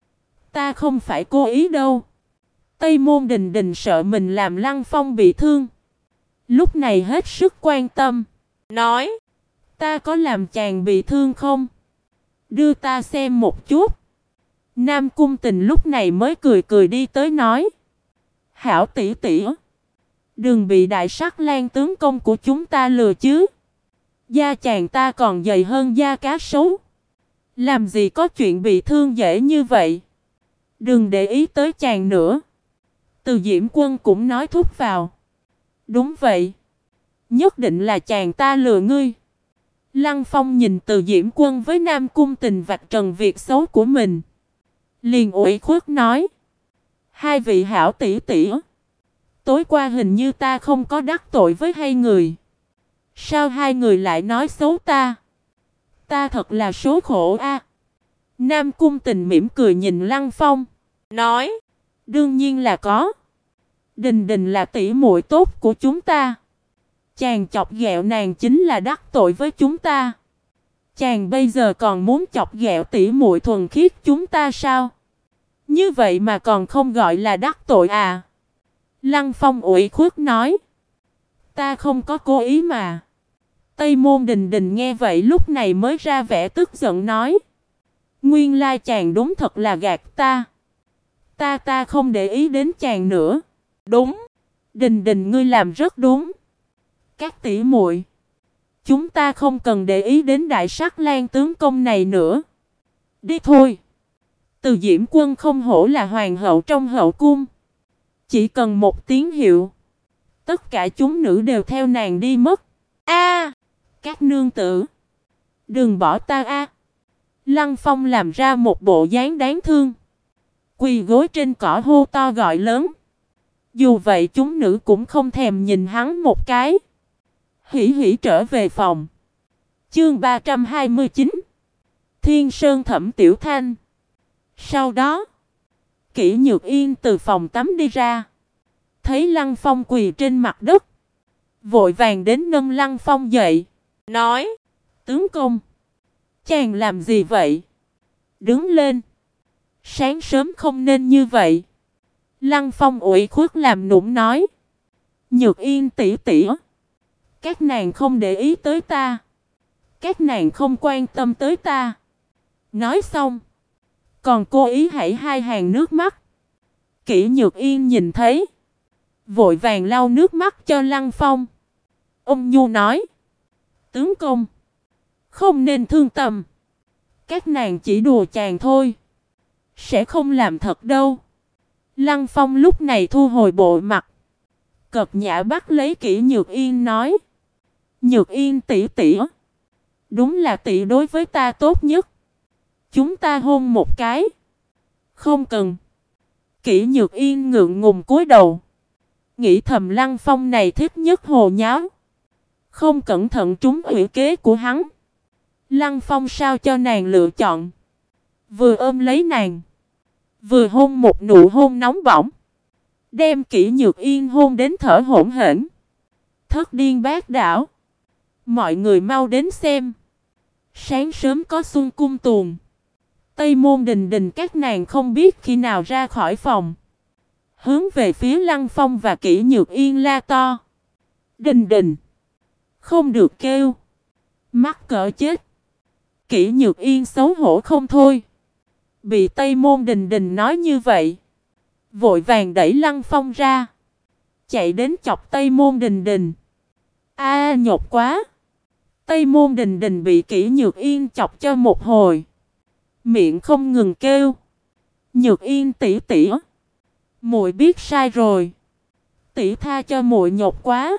Ta không phải cố ý đâu. Tây Môn Đình Đình sợ mình làm Lăng Phong bị thương, lúc này hết sức quan tâm. Nói: ta có làm chàng bị thương không? Đưa ta xem một chút. Nam Cung Tình lúc này mới cười cười đi tới nói. Hảo tỷ tỷ, đừng bị Đại Sắc Lang tướng công của chúng ta lừa chứ. Da chàng ta còn dày hơn da cá sấu. Làm gì có chuyện bị thương dễ như vậy. Đừng để ý tới chàng nữa. Từ Diễm Quân cũng nói thúc vào. Đúng vậy. Nhất định là chàng ta lừa ngươi. Lăng Phong nhìn Từ Diễm Quân với Nam Cung Tình vạch trần việc xấu của mình, liền ủy khuất nói. Hai vị hảo tỷ tỷ, tối qua hình như ta không có đắc tội với hai người. Sao hai người lại nói xấu ta? Ta thật là số khổ a. Nam Cung Tình mỉm cười nhìn Lăng Phong, nói. Đương nhiên là có. Đình Đình là tỷ muội tốt của chúng ta. Chàng chọc ghẹo nàng chính là đắc tội với chúng ta. Chàng bây giờ còn muốn chọc ghẹo tỷ muội thuần khiết chúng ta sao? Như vậy mà còn không gọi là đắc tội à? Lăng Phong ủy khuất nói. Ta không có cố ý mà. Tây Môn Đình Đình nghe vậy lúc này mới ra vẻ tức giận nói. Nguyên lai chàng đúng thật là gạt ta. Ta không để ý đến chàng nữa. Đúng. Đình Đình ngươi làm rất đúng. Các tỷ muội, chúng ta không cần để ý đến đại sắc lang tướng công này nữa. Đi thôi. Từ Diễm Quân không hổ là hoàng hậu trong hậu cung. Chỉ cần một tiếng hiệu, tất cả chúng nữ đều theo nàng đi mất. A, các nương tử, đừng bỏ ta a. Lăng Phong làm ra một bộ dáng đáng thương, quỳ gối trên cỏ hô to gọi lớn. Dù vậy chúng nữ cũng không thèm nhìn hắn một cái. Hỉ hỉ trở về phòng. Chương 329 Thiên Sơn Thẩm Tiểu Thanh. Sau đó, Kỷ Nhược Yên từ phòng tắm đi ra. Thấy Lăng Phong quỳ trên mặt đất, vội vàng đến nâng Lăng Phong dậy. Nói. Tướng công, chàng làm gì vậy? Đứng lên. Sáng sớm không nên như vậy. Lăng Phong ủy khuất làm nũng nói. Nhược Yên tỷ tỷ, các nàng không để ý tới ta. Các nàng không quan tâm tới ta. Nói xong, còn cố ý hãy hai hàng nước mắt. Kỷ Nhược Yên nhìn thấy, vội vàng lau nước mắt cho Lăng Phong. Ông Nhu nói. Tướng công, không nên thương tâm. Các nàng chỉ đùa chàng thôi, sẽ không làm thật đâu. Lăng Phong lúc này thu hồi bộ mặt, cợt nhã bắt lấy Kỷ Nhược Yên nói. Nhược Yên tỷ tỷ, đúng là tỷ đối với ta tốt nhất. Chúng ta hôn một cái. Không cần. Kỷ Nhược Yên ngượng ngùng cúi đầu, nghĩ thầm Lăng Phong này thích nhất hồ nháo, không cẩn thận trúng ủy kế của hắn. Lăng Phong sao cho nàng lựa chọn, vừa ôm lấy nàng, vừa hôn một nụ hôn nóng bỏng, đem Kỷ Nhược Yên hôn đến thở hổn hển, thất điên bát đảo. Mọi người mau đến xem. Sáng sớm có xuân cung tuồng. Tây Môn Đình Đình các nàng không biết khi nào ra khỏi phòng, hướng về phía Lăng Phong và Kỷ Nhược Yên la to. Đình Đình, không được kêu, mắc cỡ chết. Kỷ Nhược Yên xấu hổ không thôi, bị Tây Môn Đình Đình nói như vậy, vội vàng đẩy Lăng Phong ra, chạy đến chọc Tây Môn Đình Đình. A nhột quá. Tây Môn Đình Đình bị Kỷ Nhược Yên chọc cho một hồi, miệng không ngừng kêu. Nhược Yên tỷ tỷ, muội biết sai rồi, tỷ tha cho muội nhột quá.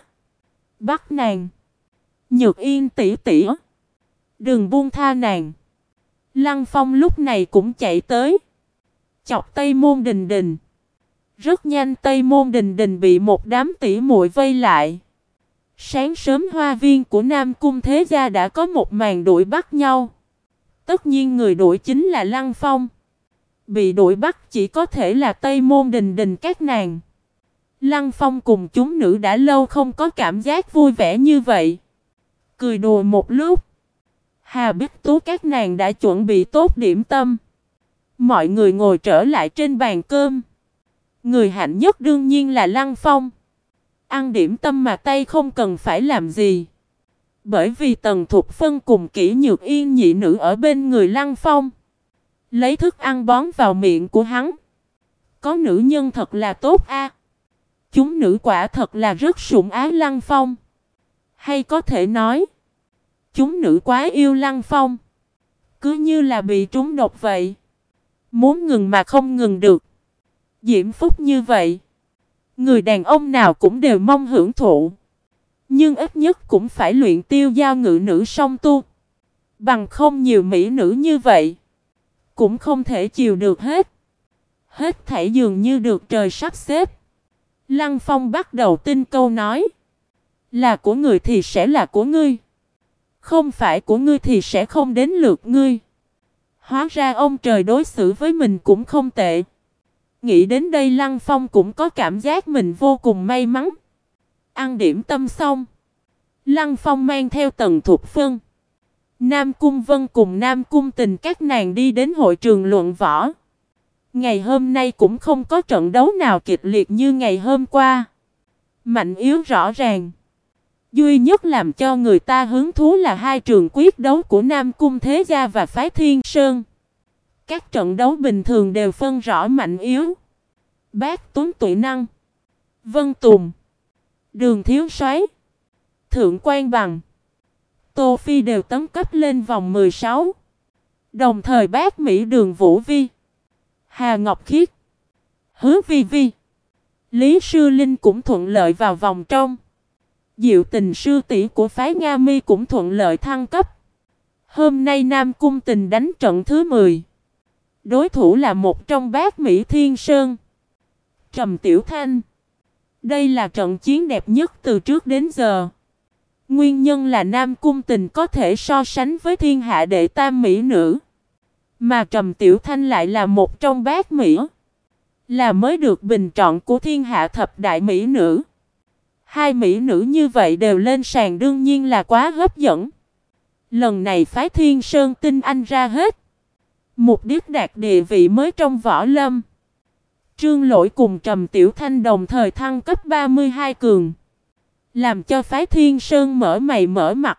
Bắt nàng. Nhược Yên tỷ tỷ, đừng buông tha nàng. Lăng Phong lúc này cũng chạy tới, chọc Tây Môn Đình Đình. Rất nhanh Tây Môn Đình Đình bị một đám tỷ muội vây lại. Sáng sớm hoa viên của Nam Cung Thế Gia đã có một màn đuổi bắt nhau. Tất nhiên người đuổi chính là Lăng Phong. Bị đuổi bắt chỉ có thể là Tây Môn Đình Đình các nàng. Lăng Phong cùng chúng nữ đã lâu không có cảm giác vui vẻ như vậy. Cười đùa một lúc, Hà Bích Tú các nàng đã chuẩn bị tốt điểm tâm. Mọi người ngồi trở lại trên bàn cơm. Người hạnh nhất đương nhiên là Lăng Phong. Ăn điểm tâm mà tay không cần phải làm gì. Bởi vì Tần Thục Phân cùng Kỷ Nhược Yên nhị nữ ở bên người Lăng Phong, lấy thức ăn bón vào miệng của hắn. Có nữ nhân thật là tốt a. Chúng nữ quả thật là rất sủng ái Lăng Phong. Hay có thể nói, chúng nữ quá yêu Lăng Phong, cứ như là bị trúng độc vậy, muốn ngừng mà không ngừng được. Diễm phúc như vậy, người đàn ông nào cũng đều mong hưởng thụ. Nhưng ít nhất cũng phải luyện tiêu giao ngự nữ song tu. Bằng không nhiều mỹ nữ như vậy, cũng không thể chịu được hết. Hết thảy dường như được trời sắp xếp. Lăng Phong bắt đầu tin câu nói. Là của người thì sẽ là của ngươi, không phải của ngươi thì sẽ không đến lượt ngươi. Hóa ra ông trời đối xử với mình cũng không tệ. Nghĩ đến đây Lăng Phong cũng có cảm giác mình vô cùng may mắn. Ăn điểm tâm xong, Lăng Phong mang theo Tần Thục Phân, Nam Cung Vân cùng Nam Cung Tình các nàng đi đến hội trường luận võ. Ngày hôm nay cũng không có trận đấu nào kịch liệt như ngày hôm qua. Mạnh yếu rõ ràng. Duy nhất làm cho người ta hứng thú là hai trường quyết đấu của Nam Cung Thế Gia và phái Thiên Sơn. Các trận đấu bình thường đều phân rõ mạnh yếu. Bác Tuấn Tụy Năng, Vân Tùng, Đường Thiếu Soái, Thượng Quan Bằng, Tô Phi đều tấn cấp lên vòng 16. Đồng thời Bác Mỹ Đường Vũ Vi, Hà Ngọc Khiết, Hứa Vi Vi, Lý Sư Linh cũng thuận lợi vào vòng trong. Diệu Tình sư tỷ của phái Nga Mi cũng thuận lợi thăng cấp. Hôm nay Nam Cung Tình đánh trận thứ 10. Đối thủ là một trong Bác Mỹ Thiên Sơn, Trầm Tiểu Thanh. Đây là trận chiến đẹp nhất từ trước đến giờ. Nguyên nhân là Nam Cung Tình có thể so sánh với thiên hạ đệ tam mỹ nữ. Mà Trầm Tiểu Thanh lại là một trong Bác Mỹ, là mới được bình chọn của thiên hạ thập đại mỹ nữ. Hai mỹ nữ như vậy đều lên sàn đương nhiên là quá hấp dẫn. Lần này phái Thiên Sơn tinh anh ra hết. Mục đích đạt địa vị mới trong võ lâm. Trương Lỗi cùng Trầm Tiểu Thanh đồng thời thăng cấp 32 cường. Làm cho phái Thiên Sơn mở mày mở mặt.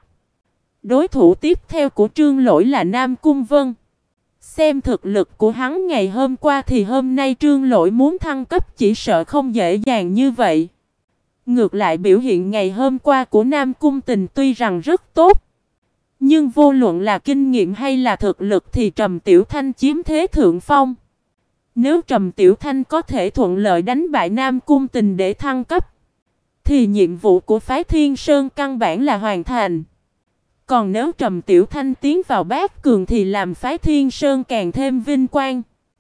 Đối thủ tiếp theo của Trương Lỗi là Nam Cung Vân. Xem thực lực của hắn ngày hôm qua thì hôm nay Trương Lỗi muốn thăng cấp chỉ sợ không dễ dàng như vậy. Ngược lại biểu hiện ngày hôm qua của Nam Cung Tình tuy rằng rất tốt. Nhưng vô luận là kinh nghiệm hay là thực lực thì Trầm Tiểu Thanh chiếm thế thượng phong. Nếu Trầm Tiểu Thanh có thể thuận lợi đánh bại Nam Cung Tình để thăng cấp, thì nhiệm vụ của phái Thiên Sơn căn bản là hoàn thành. Còn nếu Trầm Tiểu Thanh tiến vào bát cường thì làm phái Thiên Sơn càng thêm vinh quang.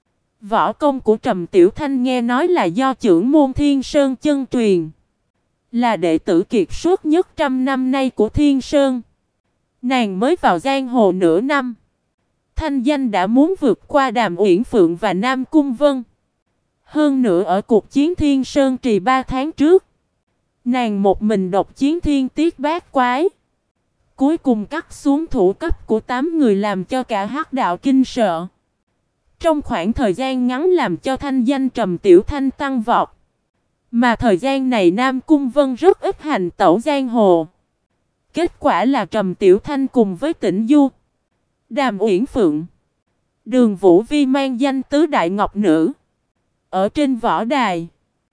Võ công của Trầm Tiểu Thanh nghe nói là do trưởng môn Thiên Sơn chân truyền. Là đệ tử kiệt xuất nhất 100 năm nay của Thiên Sơn. Nàng mới vào giang hồ nửa năm. Thanh danh đã muốn vượt qua Đàm Uyển Phượng và Nam Cung Vân. Hơn nữa ở cuộc chiến Thiên Sơn Trì 3 tháng trước, nàng một mình độc chiến thiên tiết bát quái. Cuối cùng cắt xuống thủ cấp của 8 người làm cho cả Hắc đạo kinh sợ. Trong khoảng thời gian ngắn làm cho thanh danh Trầm Tiểu Thanh tăng vọt. Mà thời gian này Nam Cung Vân rất ít hành tẩu giang hồ. Kết quả là Trầm Tiểu Thanh cùng với Tĩnh Du, Đàm Uyển Phượng, Đường Vũ Vi mang danh tứ đại ngọc nữ. Ở trên võ đài,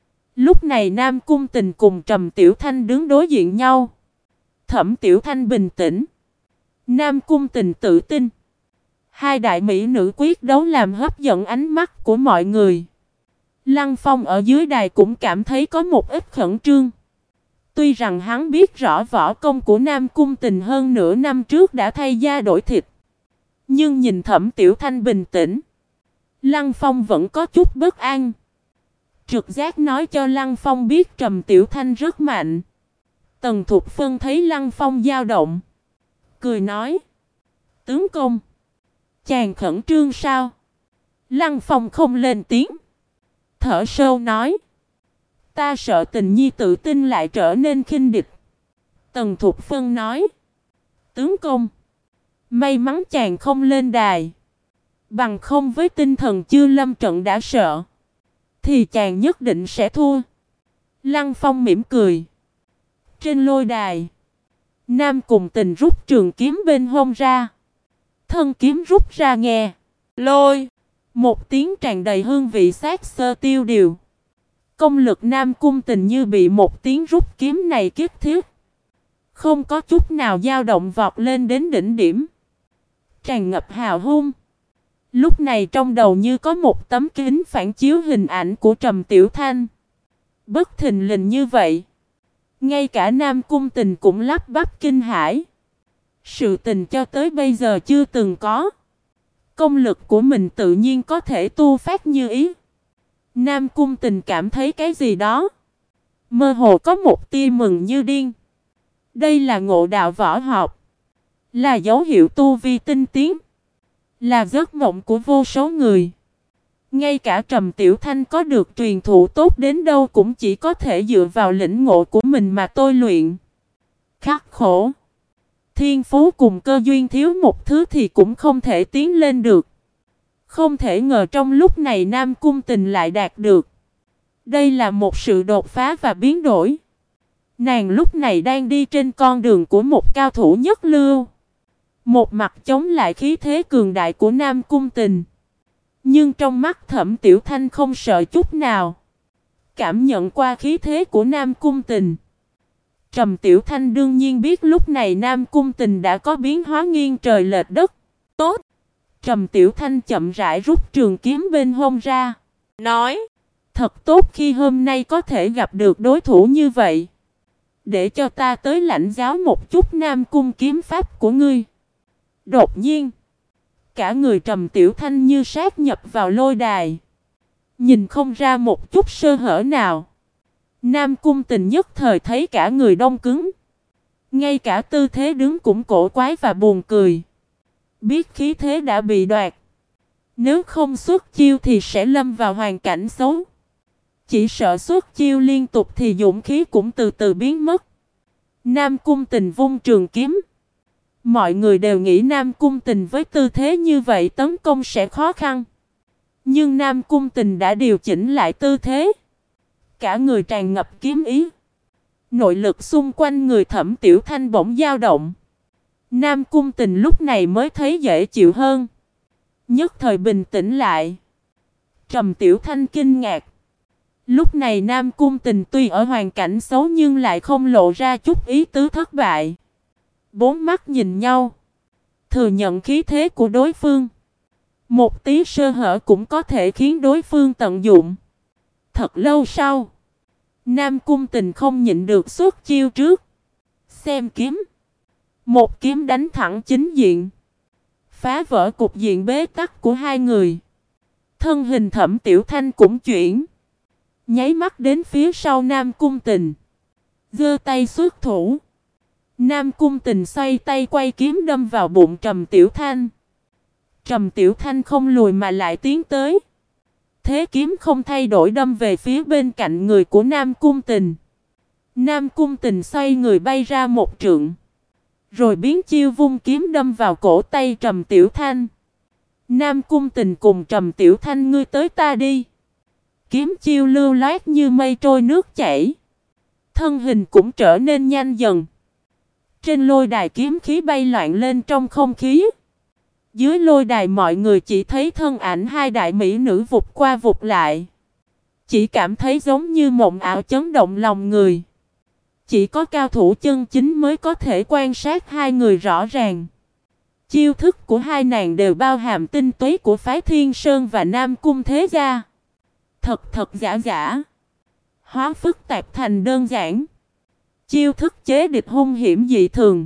lúc này Nam Cung Tình cùng Trầm Tiểu Thanh đứng đối diện nhau. Thẩm Tiểu Thanh bình tĩnh, Nam Cung Tình tự tin. Hai đại mỹ nữ quyết đấu làm hấp dẫn ánh mắt của mọi người. Lăng Phong ở dưới đài cũng cảm thấy có một ít khẩn trương. Tuy rằng hắn biết rõ võ công của Nam Cung Tình hơn nửa năm trước đã thay da đổi thịt. Nhưng nhìn Thẩm Tiểu Thanh bình tĩnh, Lăng Phong vẫn có chút bất an. Trực giác nói cho Lăng Phong biết Trầm Tiểu Thanh rất mạnh. Tần Thục Phân thấy Lăng Phong dao động, cười nói: "Tướng công, chàng khẩn trương sao?" Lăng Phong không lên tiếng, thở sâu nói: "Ta sợ Tình Nhi tự tin lại trở nên khinh địch." Tần Thục Phân nói: "Tướng công, may mắn chàng không lên đài. Bằng không với tinh thần chưa lâm trận đã sợ, thì chàng nhất định sẽ thua." Lăng Phong mỉm cười. Trên lôi đài, Nam Cung Tình rút trường kiếm bên hông ra. Thân kiếm rút ra nghe lôi, một tiếng tràn đầy hương vị sát sơ tiêu điều. Công lực Nam Cung Tình như bị một tiếng rút kiếm này kích thiết, không có chút nào dao động vọt lên đến đỉnh điểm, tràn ngập hào hung. Lúc này trong đầu như có một tấm kính phản chiếu hình ảnh của Trầm Tiểu Thanh. Bất thình lình như vậy, ngay cả Nam Cung Tình cũng lắp bắp kinh hãi. Sự tình cho tới bây giờ chưa từng có. Công lực của mình tự nhiên có thể tu phát như ý. Nam Cung Tình cảm thấy cái gì đó, mơ hồ có một tia mừng như điên. Đây là ngộ đạo võ học, là dấu hiệu tu vi tinh tiến, là giấc mộng của vô số người. Ngay cả Trầm Tiểu Thanh có được truyền thụ tốt đến đâu cũng chỉ có thể dựa vào lĩnh ngộ của mình mà tôi luyện. Khắc khổ, thiên phú cùng cơ duyên thiếu một thứ thì cũng không thể tiến lên được. Không thể ngờ trong lúc này Nam Cung Tình lại đạt được. Đây là một sự đột phá và biến đổi. Nàng lúc này đang đi trên con đường của một cao thủ nhất lưu. Một mặt chống lại khí thế cường đại của Nam Cung Tình. Nhưng trong mắt Thẩm Tiểu Thanh không sợ chút nào. Cảm nhận qua khí thế của Nam Cung Tình, Trầm Tiểu Thanh đương nhiên biết lúc này Nam Cung Tình đã có biến hóa nghiêng trời lệch đất. Tốt! Trầm Tiểu Thanh chậm rãi rút trường kiếm bên hông ra. Nói. Thật tốt khi hôm nay có thể gặp được đối thủ như vậy. Để cho ta tới lãnh giáo một chút Nam Cung kiếm pháp của ngươi. Đột nhiên, cả người Trầm Tiểu Thanh như sát nhập vào lôi đài. Nhìn không ra một chút sơ hở nào. Nam Cung Tình nhất thời thấy cả người đông cứng. Ngay cả tư thế đứng cũng cổ quái và buồn cười. Biết khí thế đã bị đoạt. Nếu không xuất chiêu thì sẽ lâm vào hoàn cảnh xấu. Chỉ sợ xuất chiêu liên tục thì dũng khí cũng từ từ biến mất. Nam Cung Tình vung trường kiếm. Mọi người đều nghĩ Nam Cung Tình với tư thế như vậy tấn công sẽ khó khăn. Nhưng Nam Cung Tình đã điều chỉnh lại tư thế. Cả người tràn ngập kiếm ý. Nội lực xung quanh người Thẩm Tiểu Thanh bỗng dao động. Nam Cung Tình lúc này mới thấy dễ chịu hơn. Nhất thời bình tĩnh lại. Trầm Tiểu Thanh kinh ngạc. Lúc này Nam Cung Tình tuy ở hoàn cảnh xấu nhưng lại không lộ ra chút ý tứ thất bại. Bốn mắt nhìn nhau. Thừa nhận khí thế của đối phương. Một tí sơ hở cũng có thể khiến đối phương tận dụng. Thật lâu sau, Nam Cung Tình không nhịn được xuất chiêu trước. Xem kiếm. Một kiếm đánh thẳng chính diện. Phá vỡ cục diện bế tắc của hai người. Thân hình Thẩm Tiểu Thanh cũng chuyển. Nháy mắt đến phía sau Nam Cung Tình. Giơ tay xuất thủ. Nam Cung Tình xoay tay quay kiếm đâm vào bụng Trầm Tiểu Thanh. Trầm Tiểu Thanh không lùi mà lại tiến tới. Thế kiếm không thay đổi đâm về phía bên cạnh người của Nam Cung Tình. Nam Cung Tình xoay người bay ra một trượng. Rồi biến chiêu vung kiếm đâm vào cổ tay Trầm Tiểu Thanh. Nam Cung Tình cùng Trầm Tiểu Thanh ngươi tới ta đi. Kiếm chiêu lưu loát như mây trôi nước chảy. Thân hình cũng trở nên nhanh dần. Trên lôi đài kiếm khí bay loạn lên trong không khí. Dưới lôi đài mọi người chỉ thấy thân ảnh hai đại mỹ nữ vụt qua vụt lại. Chỉ cảm thấy giống như mộng ảo chấn động lòng người. Chỉ có cao thủ chân chính mới có thể quan sát hai người rõ ràng. Chiêu thức của hai nàng đều bao hàm tinh túy của phái Thiên Sơn và Nam Cung Thế Gia. Thật giả giả. Hóa phức tạp thành đơn giản. Chiêu thức chế địch hung hiểm dị thường.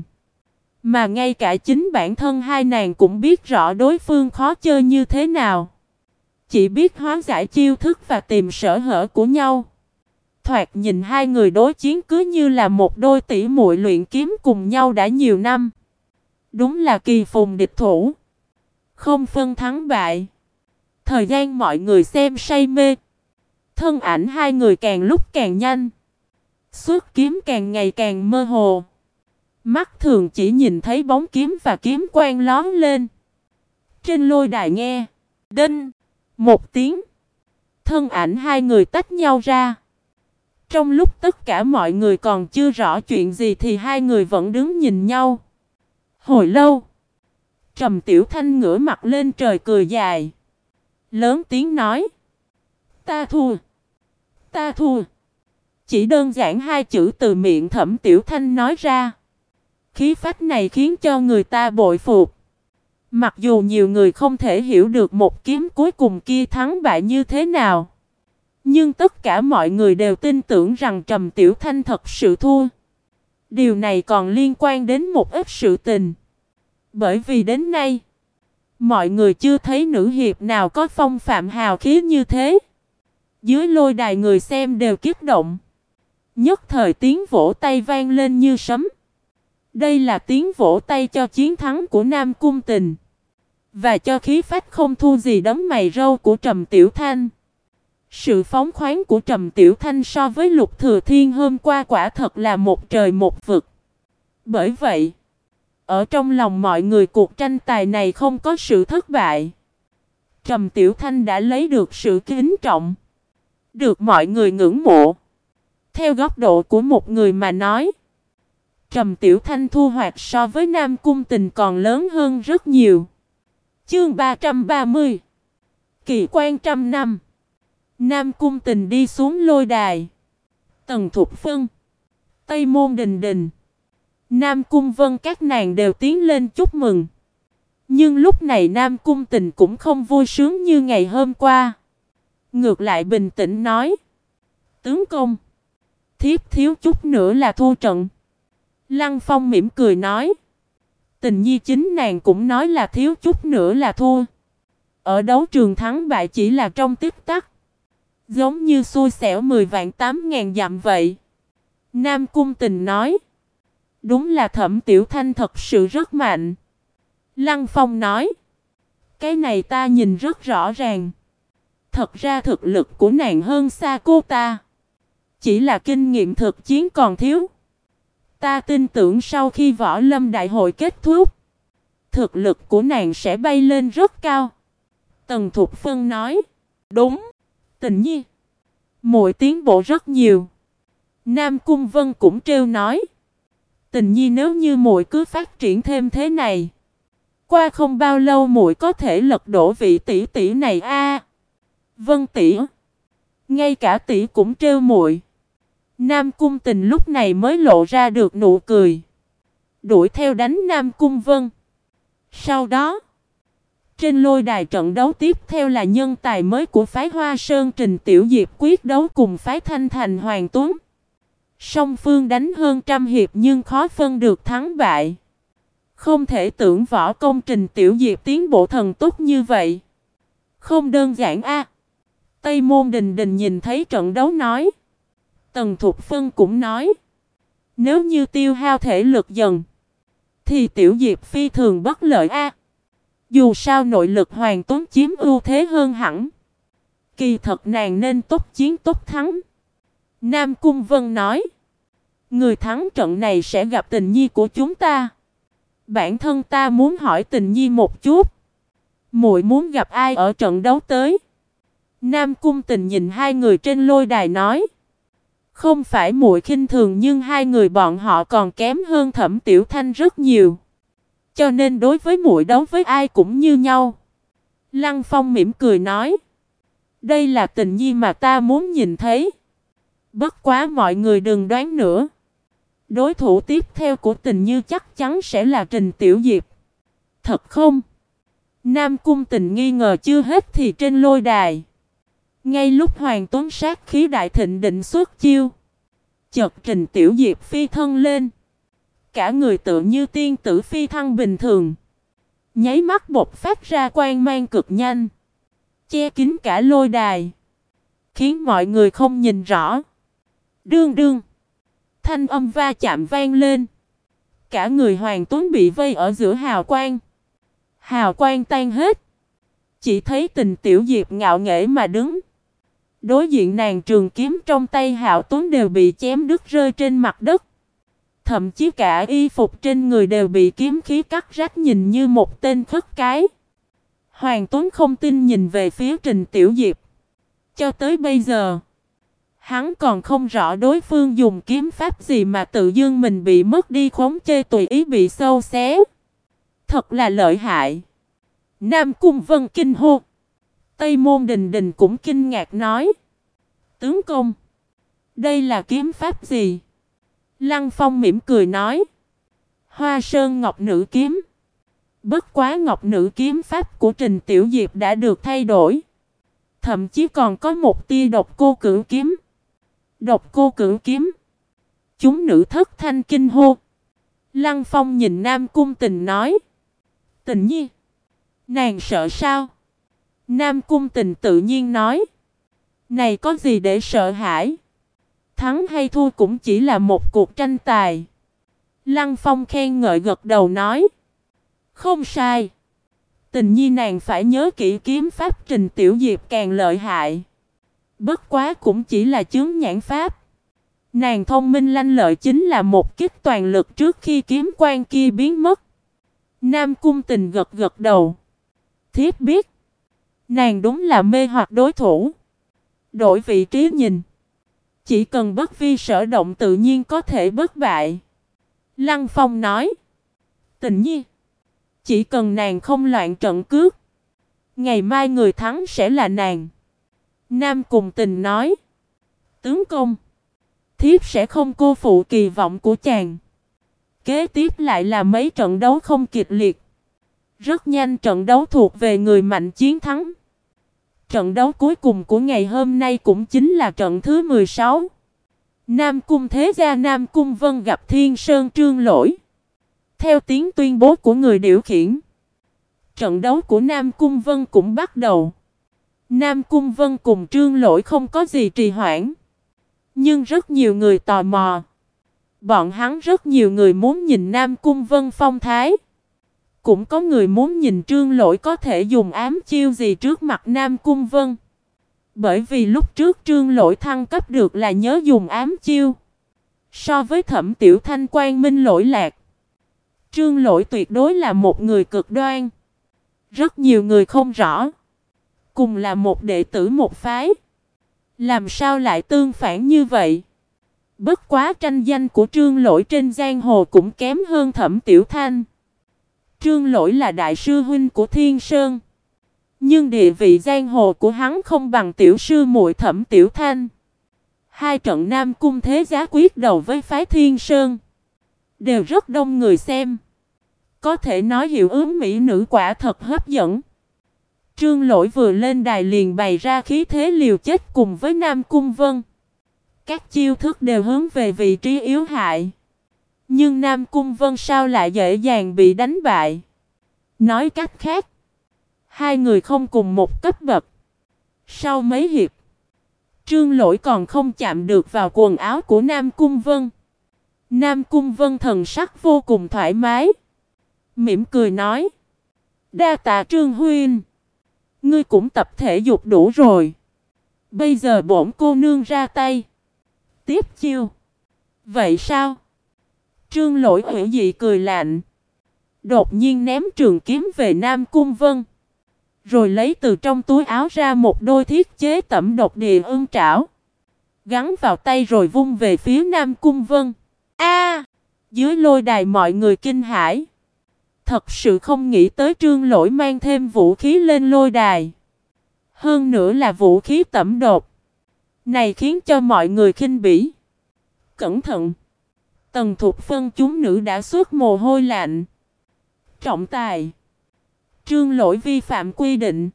Mà ngay cả chính bản thân hai nàng cũng biết rõ đối phương khó chơi như thế nào. Chỉ biết hóa giải chiêu thức và tìm sở hở của nhau. Thoạt nhìn hai người đối chiến cứ như là một đôi tỷ muội luyện kiếm cùng nhau đã nhiều năm. Đúng là kỳ phùng địch thủ. Không phân thắng bại. Thời gian mọi người xem say mê. Thân ảnh hai người càng lúc càng nhanh. Xuất kiếm càng ngày càng mơ hồ. Mắt thường chỉ nhìn thấy bóng kiếm và kiếm quang lóe lên. Trên lôi đài nghe. Đinh. Một tiếng. Thân ảnh hai người tách nhau ra. Trong lúc tất cả mọi người còn chưa rõ chuyện gì thì hai người vẫn đứng nhìn nhau. Hồi lâu. Trầm Tiểu Thanh ngửa mặt lên trời cười dài. Lớn tiếng nói. Ta thua. Ta thua. Chỉ đơn giản hai chữ từ miệng Thẩm Tiểu Thanh nói ra. Khí phách này khiến cho người ta bội phục. Mặc dù nhiều người không thể hiểu được một kiếm cuối cùng kia thắng bại như thế nào. Nhưng tất cả mọi người đều tin tưởng rằng Trầm Tiểu Thanh thật sự thua. Điều này còn liên quan đến một ít sự tình. Bởi vì đến nay, mọi người chưa thấy nữ hiệp nào có phong phạm hào khí như thế. Dưới lôi đài người xem đều kích động. Nhất thời tiếng vỗ tay vang lên như sấm. Đây là tiếng vỗ tay cho chiến thắng của Nam Cung Tình. Và cho khí phách không thua gì đấm mày râu của Trầm Tiểu Thanh. Sự phóng khoáng của Trầm Tiểu Thanh so với Lục Thừa Thiên hôm qua quả thật là một trời một vực. Bởi vậy, ở trong lòng mọi người cuộc tranh tài này không có sự thất bại. Trầm Tiểu Thanh đã lấy được sự kính trọng, được mọi người ngưỡng mộ. Theo góc độ của một người mà nói, Trầm Tiểu Thanh thu hoạch so với Nam Cung Tình còn lớn hơn rất nhiều. Chương 330 Kỳ quan trăm năm. Nam Cung Tình đi xuống lôi đài. Tần Thục Phân, Tây Môn Đình Đình, Nam Cung Vân các nàng đều tiến lên chúc mừng. Nhưng lúc này Nam Cung Tình cũng không vui sướng như ngày hôm qua. Ngược lại bình tĩnh nói: tướng công, thiếp thiếu chút nữa là thua trận. Lăng Phong mỉm cười nói: Tình nhi chính nàng cũng nói là thiếu chút nữa là thua. Ở đấu trường thắng bại chỉ là trong tích tắc, giống như xui xẻo 10 vạn 8.000 dặm vậy. Nam Cung Tình nói: đúng là Thẩm Tiểu Thanh thật sự rất mạnh. Lăng Phong nói: cái này ta nhìn rất rõ ràng. Thật ra thực lực của nàng hơn xa cô ta, chỉ là kinh nghiệm thực chiến còn thiếu. Ta tin tưởng sau khi võ lâm đại hội kết thúc, thực lực của nàng sẽ bay lên rất cao. Tần Thục Phân nói: đúng, Tình nhi, muội tiến bộ rất nhiều. Nam Cung Vân cũng trêu nói: Tình nhi nếu như muội cứ phát triển thêm thế này, qua không bao lâu muội có thể lật đổ vị tỷ tỷ này a. Vân tỷ, ngay cả tỷ cũng trêu muội. Nam Cung Tình lúc này mới lộ ra được nụ cười, đuổi theo đánh Nam Cung Vân. Sau đó, trên lôi đài trận đấu tiếp theo là nhân tài mới của phái Hoa Sơn Trình Tiểu Diệp quyết đấu cùng phái Thanh Thành Hoàng Tuấn. Song phương đánh hơn trăm hiệp nhưng khó phân được thắng bại. Không thể tưởng võ công Trình Tiểu Diệp tiến bộ thần tốc như vậy. Không đơn giản a. Tây Môn Đình Đình nhìn thấy trận đấu nói. Tần Thục Phân cũng nói: nếu như tiêu hao thể lực dần, thì Tiểu Diệp phi thường bất lợi a. Dù sao nội lực Hoàng Tuấn chiếm ưu thế hơn hẳn. Kỳ thật nàng nên tốc chiến tốc thắng. Nam Cung Vân nói: người thắng trận này sẽ gặp Tình nhi của chúng ta. Bản thân ta muốn hỏi Tình nhi một chút, muội muốn gặp ai ở trận đấu tới? Nam Cung Tình nhìn hai người trên lôi đài nói: không phải muội khinh thường, nhưng hai người bọn họ còn kém hơn Thẩm Tiểu Thanh rất nhiều. Cho nên đối với muội đấu với ai cũng như nhau. Lăng Phong mỉm cười nói: đây là Tình nhi mà ta muốn nhìn thấy. Bất quá mọi người đừng đoán nữa. Đối thủ tiếp theo của Tình nhi chắc chắn sẽ là Trình Tiểu Diệp. Thật không? Nam Cung Tình nghi ngờ chưa hết thì trên lôi đài, ngay lúc Hoàng Tuấn sát khí đại thịnh định xuất chiêu, chợt Trình Tiểu Diệp phi thân lên. Cả người tựa như tiên tử phi thăng bình thường, nháy mắt bộc phát ra quang mang cực nhanh, che kín cả lôi đài, khiến mọi người không nhìn rõ. Đương đương, thanh âm va chạm vang lên. Cả người Hoàng Tuấn bị vây ở giữa hào quang. Hào quang tan hết, chỉ thấy Trình Tiểu Diệp ngạo nghễ mà đứng. Đối diện nàng, trường kiếm trong tay Hạo Tuấn đều bị chém đứt rơi trên mặt đất. Thậm chí cả y phục trên người đều bị kiếm khí cắt rách, nhìn như một tên khất cái. Hoàng Tuấn không tin nhìn về phía Trình Tiểu Diệp. Cho tới bây giờ, hắn còn không rõ đối phương dùng kiếm pháp gì mà tự dưng mình bị mất đi khống chế, tùy ý bị xâu xé. Thật là lợi hại. Nam Cung Vân kinh hô. Tây Môn Đình Đình cũng kinh ngạc nói: tướng công, đây là kiếm pháp gì? Lăng Phong mỉm cười nói: Hoa Sơn Ngọc Nữ Kiếm. Bất quá Ngọc Nữ kiếm pháp của Trình Tiểu Diệp đã được thay đổi. Thậm chí còn có một tia Độc Cô Cửu Kiếm. Độc Cô Cửu Kiếm. Chúng nữ thất thanh kinh hô. Lăng Phong nhìn Nam Cung Tình nói: Tình nhi, nàng sợ sao? Nam Cung Tình tự nhiên nói: này có gì để sợ hãi? Thắng hay thua cũng chỉ là một cuộc tranh tài. Lăng Phong khen ngợi gật đầu nói: không sai. Tình nhi nàng phải nhớ kỹ kiếm pháp Trình Tiểu Diệp càng lợi hại. Bất quá cũng chỉ là chướng nhãn pháp. Nàng thông minh lanh lợi chính là một kích toàn lực trước khi kiếm quang kia biến mất. Nam Cung Tình gật gật đầu. Thiếp biết. Nàng đúng là mê hoặc đối thủ. Đổi vị trí nhìn. Chỉ cần bất vi sở động tự nhiên có thể bất bại. Lăng Phong nói. Tình nhi. Chỉ cần nàng không loạn trận cước. Ngày mai người thắng sẽ là nàng. Nam Cùng Tình nói. Tướng công. Thiếp sẽ không cô phụ kỳ vọng của chàng. Kế tiếp lại là mấy trận đấu không kịch liệt. Rất nhanh trận đấu thuộc về người mạnh chiến thắng. Trận đấu cuối cùng của ngày hôm nay cũng chính là trận thứ 16. Nam Cung Thế Gia Nam Cung Vân gặp Thiên Sơn Trương Lỗi. Theo tiếng tuyên bố của người điều khiển, trận đấu của Nam Cung Vân cũng bắt đầu. Nam Cung Vân cùng Trương Lỗi không có gì trì hoãn. Nhưng rất nhiều người tò mò. Bọn hắn rất nhiều người muốn nhìn Nam Cung Vân phong thái. Cũng có người muốn nhìn Trương Lỗi có thể dùng ám chiêu gì trước mặt Nam Cung Vân. Bởi vì lúc trước Trương Lỗi thăng cấp được là nhớ dùng ám chiêu. So với Thẩm Tiểu Thanh Quang Minh lỗi lạc, Trương Lỗi tuyệt đối là một người cực đoan. Rất nhiều người không rõ. Cùng là một đệ tử một phái, làm sao lại tương phản như vậy? Bất quá tranh danh của Trương Lỗi trên giang hồ cũng kém hơn Thẩm Tiểu Thanh. Trương Lỗi là đại sư huynh của Thiên Sơn. Nhưng địa vị giang hồ của hắn không bằng tiểu sư muội Thẩm Tiểu Thanh. Hai trận Nam Cung Thế Giá quyết đầu với phái Thiên Sơn đều rất đông người xem. Có thể nói hiệu ứng mỹ nữ quả thật hấp dẫn. Trương Lỗi vừa lên đài liền bày ra khí thế liều chết cùng với Nam Cung Vân. Các chiêu thức đều hướng về vị trí yếu hại. Nhưng Nam Cung Vân sao lại dễ dàng bị đánh bại? Nói cách khác, hai người không cùng một cấp bậc. Sau mấy hiệp, Trương Lỗi còn không chạm được vào quần áo của Nam Cung Vân. Nam Cung Vân thần sắc vô cùng thoải mái. Mỉm cười nói. Đa tạ Trương huynh. Ngươi cũng tập thể dục đủ rồi. Bây giờ bổn cô nương ra tay. Tiếp chiêu. Vậy sao? Trương Lỗi hủy dị cười lạnh. Đột nhiên ném trường kiếm về Nam Cung Vân. Rồi lấy từ trong túi áo ra một đôi thiết chế tẩm độc địa ương trảo. Gắn vào tay rồi vung về phía Nam Cung Vân. A! Dưới lôi đài mọi người kinh hãi. Thật sự không nghĩ tới Trương Lỗi mang thêm vũ khí lên lôi đài. Hơn nữa là vũ khí tẩm độc. Này khiến cho mọi người khinh bỉ. Cẩn thận! Tần Thục Phân chúng nữ đã xuất mồ hôi lạnh. Trọng tài! Trương Lỗi vi phạm quy định.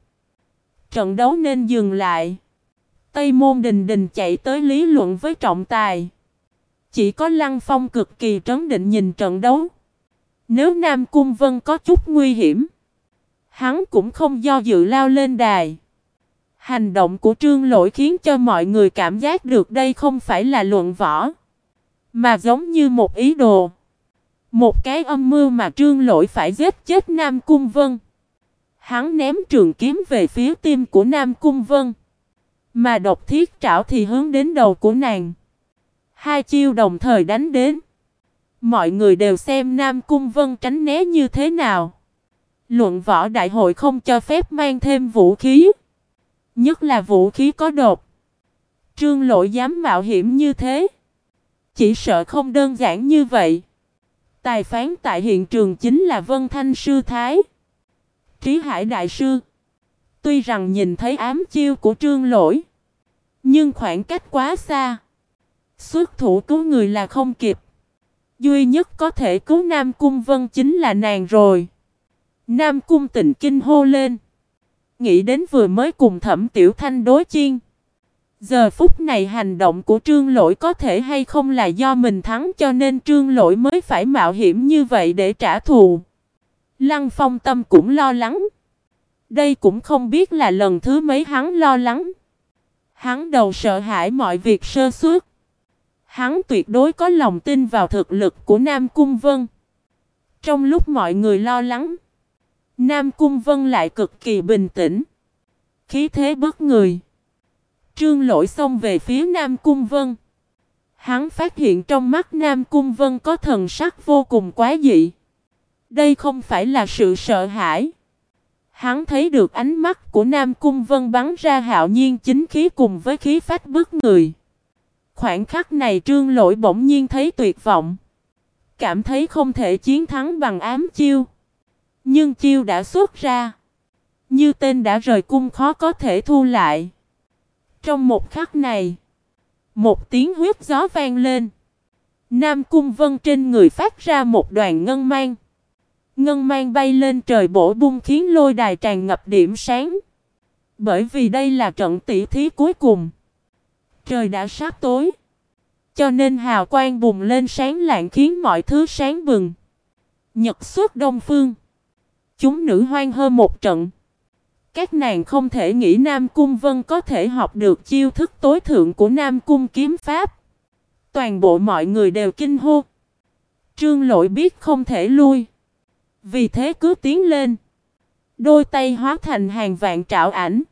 Trận đấu nên dừng lại. Tây Môn Đình Đình chạy tới lý luận với trọng tài. Chỉ có Lăng Phong cực kỳ trấn định nhìn trận đấu. Nếu Nam Cung Vân có chút nguy hiểm, hắn cũng không do dự lao lên đài. Hành động của Trương Lỗi khiến cho mọi người cảm giác được đây không phải là luận võ, mà giống như một ý đồ. Một cái âm mưu mà Trương Lỗi phải giết chết Nam Cung Vân. Hắn ném trường kiếm về phía tim của Nam Cung Vân, mà độc thiết trảo thì hướng đến đầu của nàng. Hai chiêu đồng thời đánh đến. Mọi người đều xem Nam Cung Vân tránh né như thế nào. Luận võ đại hội không cho phép mang thêm vũ khí. Nhất là vũ khí có độc. Trương Lỗi dám mạo hiểm như thế, chỉ sợ không đơn giản như vậy. Tài phán tại hiện trường chính là Vân Thanh Sư Thái, Trí Hải Đại Sư. Tuy rằng nhìn thấy ám chiêu của Trương Lỗi, nhưng khoảng cách quá xa, xuất thủ cứu người là không kịp. Duy nhất có thể cứu Nam Cung Vân chính là nàng rồi. Nam Cung Tình kinh hô lên. Nghĩ đến vừa mới cùng Thẩm Tiểu Thanh đối chiên. Giờ phút này hành động của Trương Lỗi có thể hay không là do mình thắng cho nên Trương Lỗi mới phải mạo hiểm như vậy để trả thù. Lăng Phong tâm cũng lo lắng. Đây cũng không biết là lần thứ mấy hắn lo lắng. Hắn đầu sợ hãi mọi việc sơ suất. Hắn tuyệt đối có lòng tin vào thực lực của Nam Cung Vân. Trong lúc mọi người lo lắng, Nam Cung Vân lại cực kỳ bình tĩnh. Khí thế bức người. Trương Lỗi xông về phía Nam Cung Vân. Hắn phát hiện trong mắt Nam Cung Vân có thần sắc vô cùng quái dị. Đây không phải là sự sợ hãi. Hắn thấy được ánh mắt của Nam Cung Vân bắn ra hạo nhiên chính khí cùng với khí phách bức người. Khoảnh khắc này Trương Lỗi bỗng nhiên thấy tuyệt vọng. Cảm thấy không thể chiến thắng bằng ám chiêu. Nhưng chiêu đã xuất ra. Như tên đã rời cung khó có thể thu lại. Trong một khắc này, một tiếng huyết gió vang lên. Nam Cung Vân trên người phát ra một đoàn ngân mang. Ngân mang bay lên trời bổ bung khiến lôi đài tràn ngập điểm sáng. Bởi vì đây là trận tỷ thí cuối cùng. Trời đã sắp tối. Cho nên hào quang bùng lên sáng lạng khiến mọi thứ sáng bừng. Nhật xuất đông phương. Chúng nữ hoan hô một trận. Các nàng không thể nghĩ Nam Cung Vân có thể học được chiêu thức tối thượng của Nam Cung kiếm pháp. Toàn bộ mọi người đều kinh hô. Trương Lỗi biết không thể lui. Vì thế cứ tiến lên. Đôi tay hóa thành hàng vạn trảo ảnh.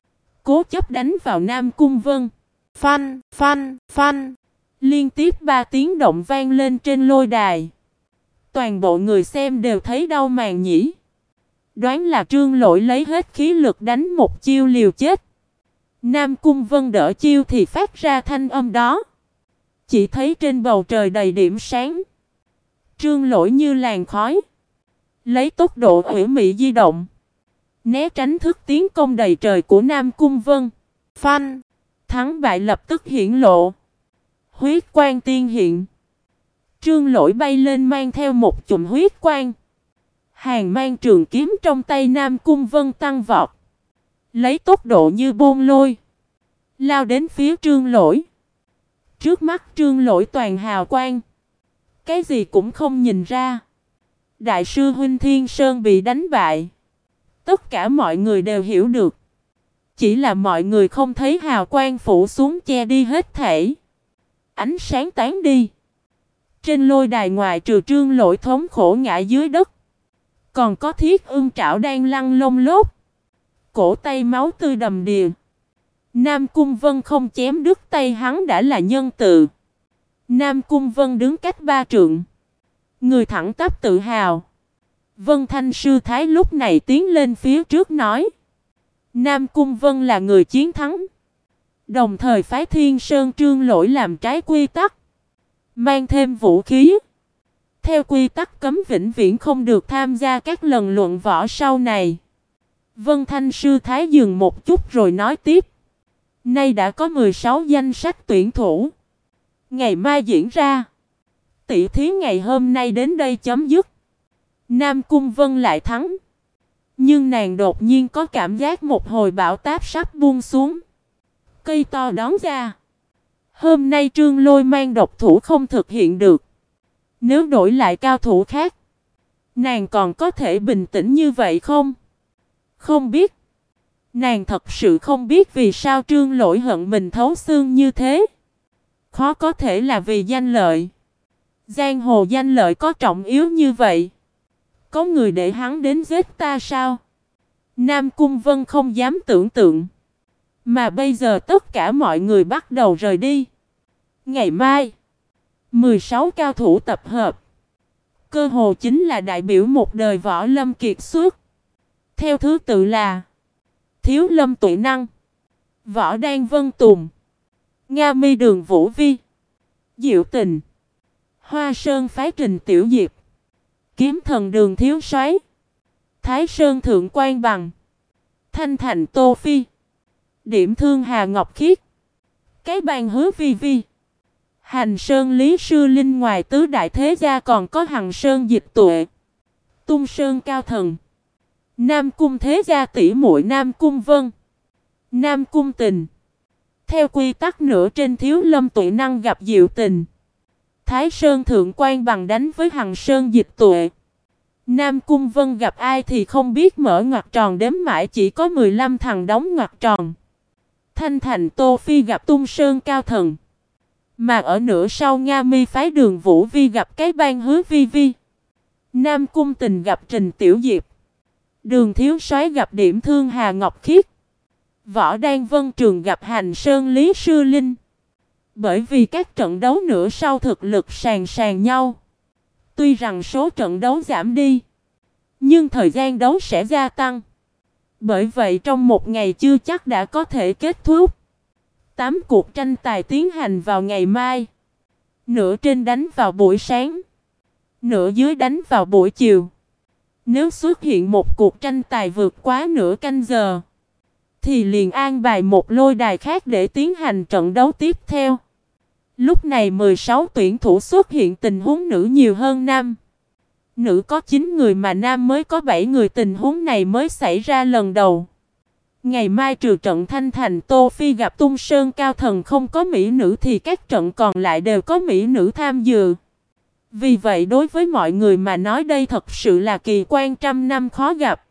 Cố chấp đánh vào Nam Cung Vân. Phanh, phanh, phanh. Liên tiếp 3 tiếng động vang lên trên lôi đài. Toàn bộ người xem đều thấy đau màng nhĩ. Đoán là Trương Lỗi lấy hết khí lực đánh một chiêu liều chết. Nam Cung Vân đỡ chiêu thì phát ra thanh âm đó. Chỉ thấy trên bầu trời đầy điểm sáng. Trương Lỗi như làn khói. Lấy tốc độ ủy mị di động. Né tránh thức tiến công đầy trời của Nam Cung Vân. Phanh. Thắng bại lập tức hiển lộ. Huyết quang tiên hiện. Trương Lỗi bay lên mang theo một chùm huyết quang. Hàng mang trường kiếm trong tay Nam Cung Vân tăng vọt. Lấy tốc độ như bôn lôi. Lao đến phía Trương Lỗi. Trước mắt Trương Lỗi toàn hào quang. Cái gì cũng không nhìn ra. Đại sư huynh Thiên Sơn bị đánh bại. Tất cả mọi người đều hiểu được. Chỉ là mọi người không thấy hào quang phủ xuống che đi hết thảy. Ánh sáng tán đi. Trên lôi đài ngoài trừ Trương Lỗi thống khổ ngã dưới đất. Còn có Thiết Ưng Trảo đang lăn lông lốt. Cổ tay máu tươi đầm đìa. Nam Cung Vân không chém đứt tay hắn đã là nhân từ. Nam Cung Vân đứng cách 3 trượng. Người thẳng tắp tự hào. Vân Thanh sư thái lúc này tiến lên phía trước nói. Nam Cung Vân là người chiến thắng. Đồng thời phái Thiên Sơn Trương Lỗi làm trái quy tắc. Mang thêm vũ khí. Theo quy tắc cấm vĩnh viễn không được tham gia các lần luận võ sau này. Vân Thanh sư thái dừng một chút rồi nói tiếp. Nay đã có 16 danh sách tuyển thủ. Ngày mai diễn ra. Tỷ thí ngày hôm nay đến đây chấm dứt. Nam Cung Vân lại thắng. Nhưng nàng đột nhiên có cảm giác một hồi bão táp sắp buông xuống. Cây to đón ra. Hôm nay Trương Lôi mang độc thủ không thực hiện được. Nếu đổi lại cao thủ khác, nàng còn có thể bình tĩnh như vậy không? Không biết. Nàng thật sự không biết vì sao Trương Lỗi hận mình thấu xương như thế. Khó có thể là vì danh lợi. Giang hồ danh lợi có trọng yếu như vậy. Có người để hắn đến giết ta sao? Nam Cung Vân không dám tưởng tượng. Mà bây giờ tất cả mọi người bắt đầu rời đi. Ngày mai 16 cao thủ tập hợp. Cơ hồ chính là đại biểu một đời võ lâm kiệt xuất. Theo thứ tự là Thiếu Lâm Tuệ Năng, Võ Đan Vân Tùng, Nga Mi Đường Vũ Vi, Diệu Tình, Hoa Sơn phái Trình Tiểu Diệp, Kiếm Thần Đường Thiếu Soái, Thái Sơn Thượng Quan Bằng, Thanh Thành Tô Phi, Điểm Thương Hà Ngọc Khiết, Cái Bang Hứa Vi Vi, Hành Sơn Lý Sư Linh. Ngoài tứ đại thế gia còn có Hằng Sơn Dịch Tuệ, Tung Sơn Cao Thần, Nam Cung thế gia tỷ muội Nam Cung Vân, Nam Cung Tình. Theo quy tắc nữa trên Thiếu Lâm Tuệ Năng gặp Diệu Tình. Thái Sơn Thượng Quan Bằng đánh với Hằng Sơn Dịch Tuệ. Nam Cung Vân gặp ai thì không biết, mở ngoặc tròn đếm mãi chỉ có 15 thằng đóng ngoặc tròn. Thanh Thành Tô Phi gặp Tung Sơn Cao Thần. Mà ở nửa sau Nga Mi phái Đường Vũ Vi gặp Cái Bang Hứa Vi Vi. Nam Cung Tình gặp Trình Tiểu Diệp. Đường Thiếu Soái gặp Điểm Thương Hà Ngọc Khiết. Võ Đan Vân Trường gặp Hành Sơn Lý Sư Linh. Bởi vì các trận đấu nửa sau thực lực sàn sàn nhau. Tuy rằng số trận đấu giảm đi, nhưng thời gian đấu sẽ gia tăng. Bởi vậy trong một ngày chưa chắc đã có thể kết thúc. 8 cuộc tranh tài tiến hành vào ngày mai. Nửa trên đánh vào buổi sáng, nửa dưới đánh vào buổi chiều. Nếu xuất hiện một cuộc tranh tài vượt quá nửa canh giờ, thì liền an bài một lôi đài khác để tiến hành trận đấu tiếp theo. Lúc này 16 tuyển thủ xuất hiện tình huống nữ nhiều hơn nam. Nữ có 9 người mà nam mới có 7 người, tình huống này mới xảy ra lần đầu. Ngày mai trừ trận Thanh Thành Tô Phi gặp Tung Sơn Cao Thần không có mỹ nữ thì các trận còn lại đều có mỹ nữ tham dự. Vì vậy đối với mọi người mà nói đây thật sự là kỳ quan trăm năm khó gặp.